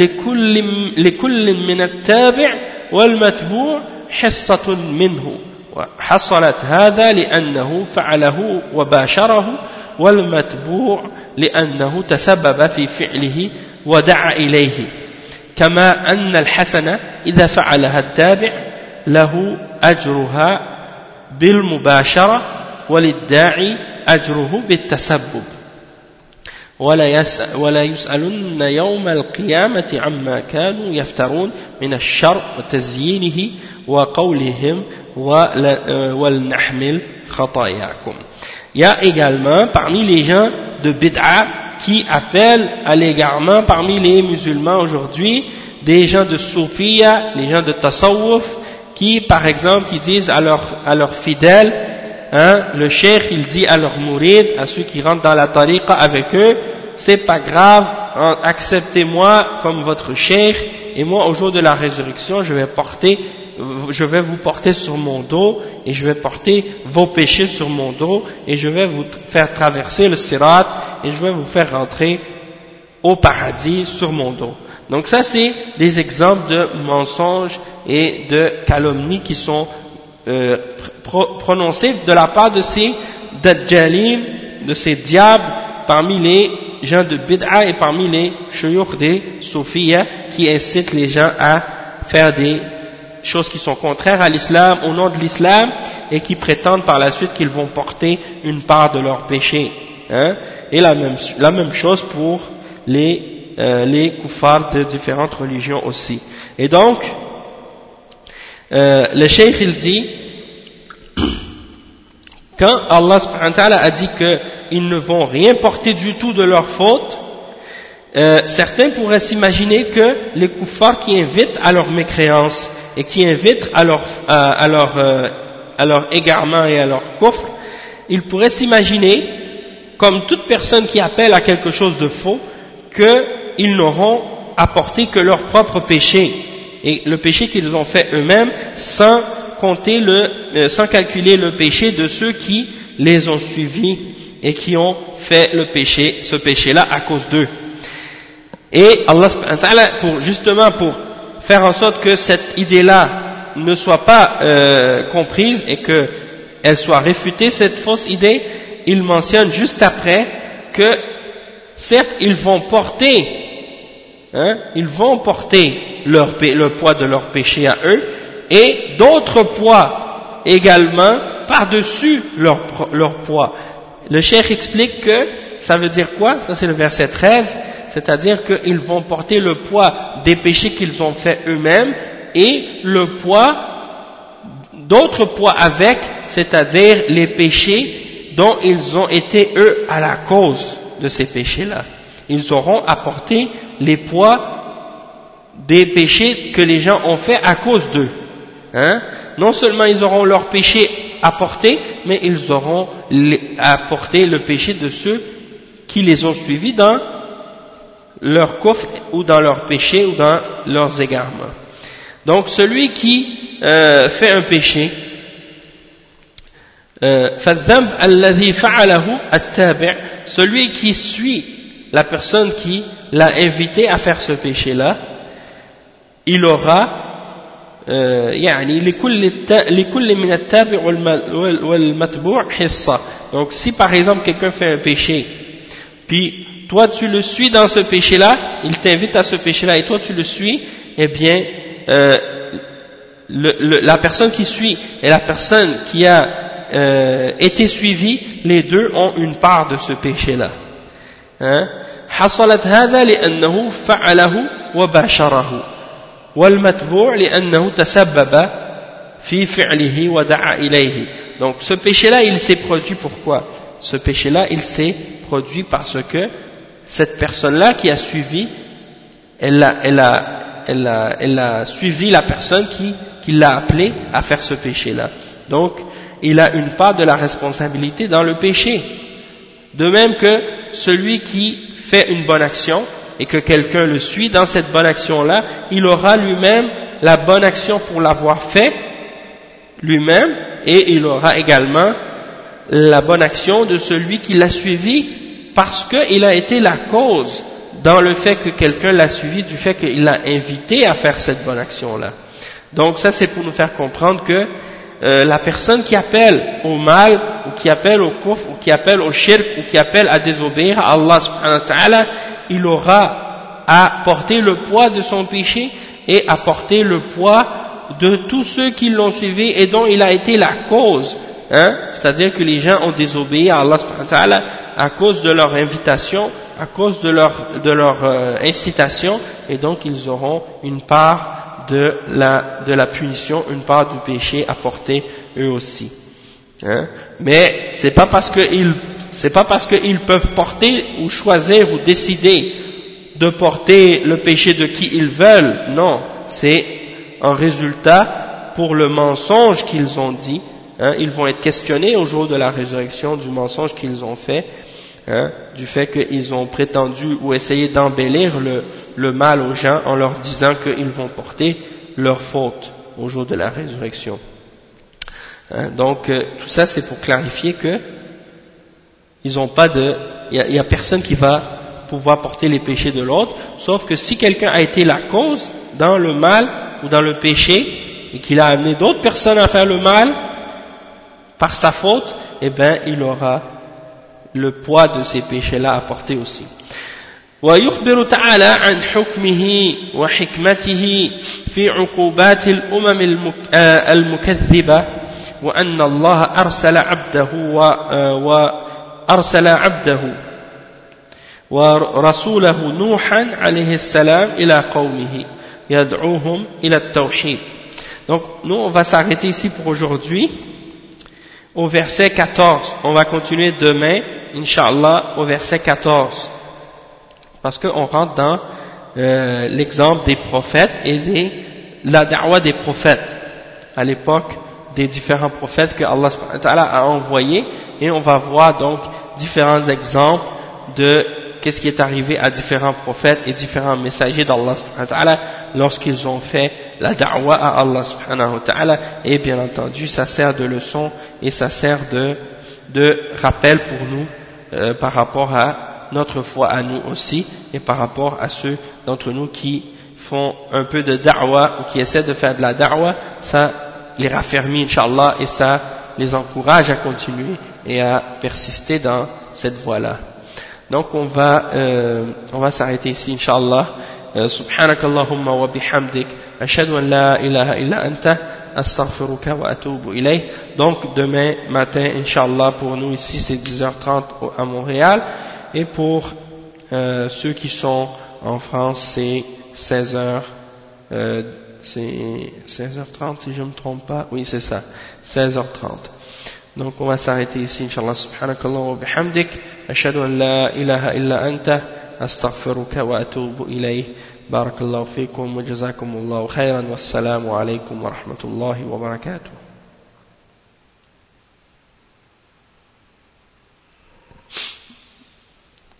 S1: لكل من التابع والمتبوع حصة منه وحصلت هذا لأنه فعله وباشره والمتبوع لأنه تسبب في فعله ودعا إليه كما أن الحسنة إذا فعلها التابع له أجرها بالمباشرة وللداعي أجره بالتسبب ولا يسألن يوم القيامة عما كانوا يفترون من الشر وتزيينه وقولهم ولنحمل خطاياكم. Il y a également parmi les gens de bid'a qui appellent à l'égarement parmi les musulmans aujourd'hui, des gens de soufia, les gens de tasawwuf, qui par exemple qui disent à leurs fidèles, le cheikh il dit à leurs mourides, à ceux qui rentrent dans la tariqa avec eux, c'est pas grave, acceptez-moi comme votre cheikh et moi au jour de la résurrection je vais vous porter sur mon dos et je vais porter vos péchés sur mon dos et je vais vous faire traverser le sirat et je vais vous faire rentrer au paradis sur mon dos. Donc ça c'est des exemples de mensonges et de calomnies qui sont prononcés de la part de ces dajjalin, de ces diables parmi les gens de bid'a et parmi les shuyukh des soufiyas qui incitent les gens à faire des choses qui sont contraires à l'islam, au nom de l'islam, et qui prétendent par la suite qu'ils vont porter une part de leur péché. Hein. Et la même chose pour les kuffars de différentes religions aussi. Et donc, le cheikh il dit, quand Allah subhanahu wa ta'ala a dit qu'ils ne vont rien porter du tout de leur faute, certains pourraient s'imaginer que les kuffars qui invitent à leur mécréance et qui invitent à leur égarement et à leur kufr, ils pourraient s'imaginer, comme toute personne qui appelle à quelque chose de faux, qu'ils n'auront apporté que leur propre péché, et le péché qu'ils ont fait eux-mêmes, sans calculer le péché de ceux qui les ont suivis et qui ont fait ce péché-là à cause d'eux. Et Allah subhanahu wa ta'ala, justement pour faire en sorte que cette idée-là ne soit pas comprise et qu'elle soit réfutée, cette fausse idée, il mentionne juste après que certes ils vont porter le poids de leur péché à eux, et d'autres poids également par-dessus leur poids. Le cheikh explique que ça veut dire quoi? Ça c'est le verset 13, c'est-à-dire qu'ils vont porter le poids des péchés qu'ils ont fait eux-mêmes et le poids d'autres poids avec, c'est-à-dire les péchés dont ils ont été eux à la cause de ces péchés-là. Ils auront apporté les poids des péchés que les gens ont fait à cause d'eux. Hein? Non seulement ils auront leur péché apporté, mais ils auront apporté le péché de ceux qui les ont suivis dans leur kufr ou dans leur péché ou dans leurs égarements. Donc celui qui fait un péché, celui qui suit la personne qui l'a invité à faire ce péché-là, il aura donc si par exemple quelqu'un fait un péché, puis toi tu le suis dans ce péché-là, il t'invite à ce péché-là et toi tu le suis, eh bien la personne qui suit et la personne qui a été suivie, les deux ont une part de ce péché-là. حصلت هذا لأنه فعله وباشره والمتبوع لأنه تسبب في فعله ودعا إليه. Donc ce péché-là il s'est produit pourquoi? Ce péché-là il s'est produit parce que cette personne-là qui a suivi, elle a suivi la personne qui l'a appelé à faire ce péché-là. Donc il a une part de la responsabilité dans le péché. De même que celui qui fait une bonne action et que quelqu'un le suit dans cette bonne action-là, il aura lui-même la bonne action pour l'avoir fait lui-même, et il aura également la bonne action de celui qui l'a suivi parce qu'il a été la cause dans le fait que quelqu'un l'a suivi, du fait qu'il l'a invité à faire cette bonne action-là. Donc ça c'est pour nous faire comprendre que la personne qui appelle au mal, ou qui appelle au kufr, ou qui appelle au shirk, ou qui appelle à désobéir à Allah subhanahu wa ta'ala, il aura à porter le poids de son péché et à porter le poids de tous ceux qui l'ont suivi et dont il a été la cause. C'est-à-dire que les gens ont désobéi à Allah subhanahu wa ta'ala à cause de leur invitation, à cause de leur incitation, et donc ils auront une part de la punition, une part du péché à porter eux aussi. Mais c'est pas parce qu'ils peuvent porter ou choisir ou décider de porter le péché de qui ils veulent, non, c'est un résultat pour le mensonge qu'ils ont dit. Ils vont être questionnés au jour de la résurrection du mensonge qu'ils ont fait, du fait qu'ils ont prétendu ou essayé d'embellir le mal aux gens en leur disant qu'ils vont porter leur faute au jour de la résurrection. Donc tout ça c'est pour clarifier que ils ont pas il y a personne qui va pouvoir porter les péchés de l'autre, sauf que si quelqu'un a été la cause dans le mal ou dans le péché et qu'il a amené d'autres personnes à faire le mal par sa faute, eh bien il aura le poids de ces péchés-là à porter aussi. ويخبر تعالى عن حكمه وحكمته في عقوبات الأمم المكذبة وأن الله أرسل عبده ورسوله نوحا عليه السلام إلى قومه يدعوهم إلى التوحيد. Donc nous on va s'arrêter ici pour aujourd'hui au verset 14. On va continuer demain Inch'Allah au verset 14 parce qu'on rentre dans l'exemple des prophètes et la da'wa des prophètes à l'époque des différents prophètes que Allah subhanahu wa ta'ala a envoyés, et on va voir donc différents exemples de qu'est-ce qui est arrivé à différents prophètes et différents messagers d'Allah subhanahu wa ta'ala lorsqu'ils ont fait la da'wa à Allah subhanahu wa ta'ala. Et bien entendu ça sert de leçon et ça sert de rappel pour nous par rapport à notre foi à nous aussi, et par rapport à ceux d'entre nous qui font un peu de da'wa ou qui essaient de faire de la da'wa. Ça les raffermit Inch'Allah et ça les encourage à continuer et à persister dans cette voie-là. Donc on va s'arrêter ici Inch'Allah. Subhanakallahumma wa bihamdik ashhadu an la ilaha illa anta astaghfiruka wa atubu ilayh. Donc demain matin Inch'Allah pour nous ici c'est 10h30 à Montréal, et pour ceux qui sont en France c'est 16h. C'est 16h30 si je ne me trompe pas, oui c'est ça, 16h30. Donc on va s'arrêter ici Inch'Allah. Subhanakallah wa bihamdik ashhadu an la ilaha illa anta astaghfiruka wa atubu ilayh. Barakallahu fikum wa jazakumullahu khairan, wassalamu alaykum wa rahmatullahi wa barakatuh.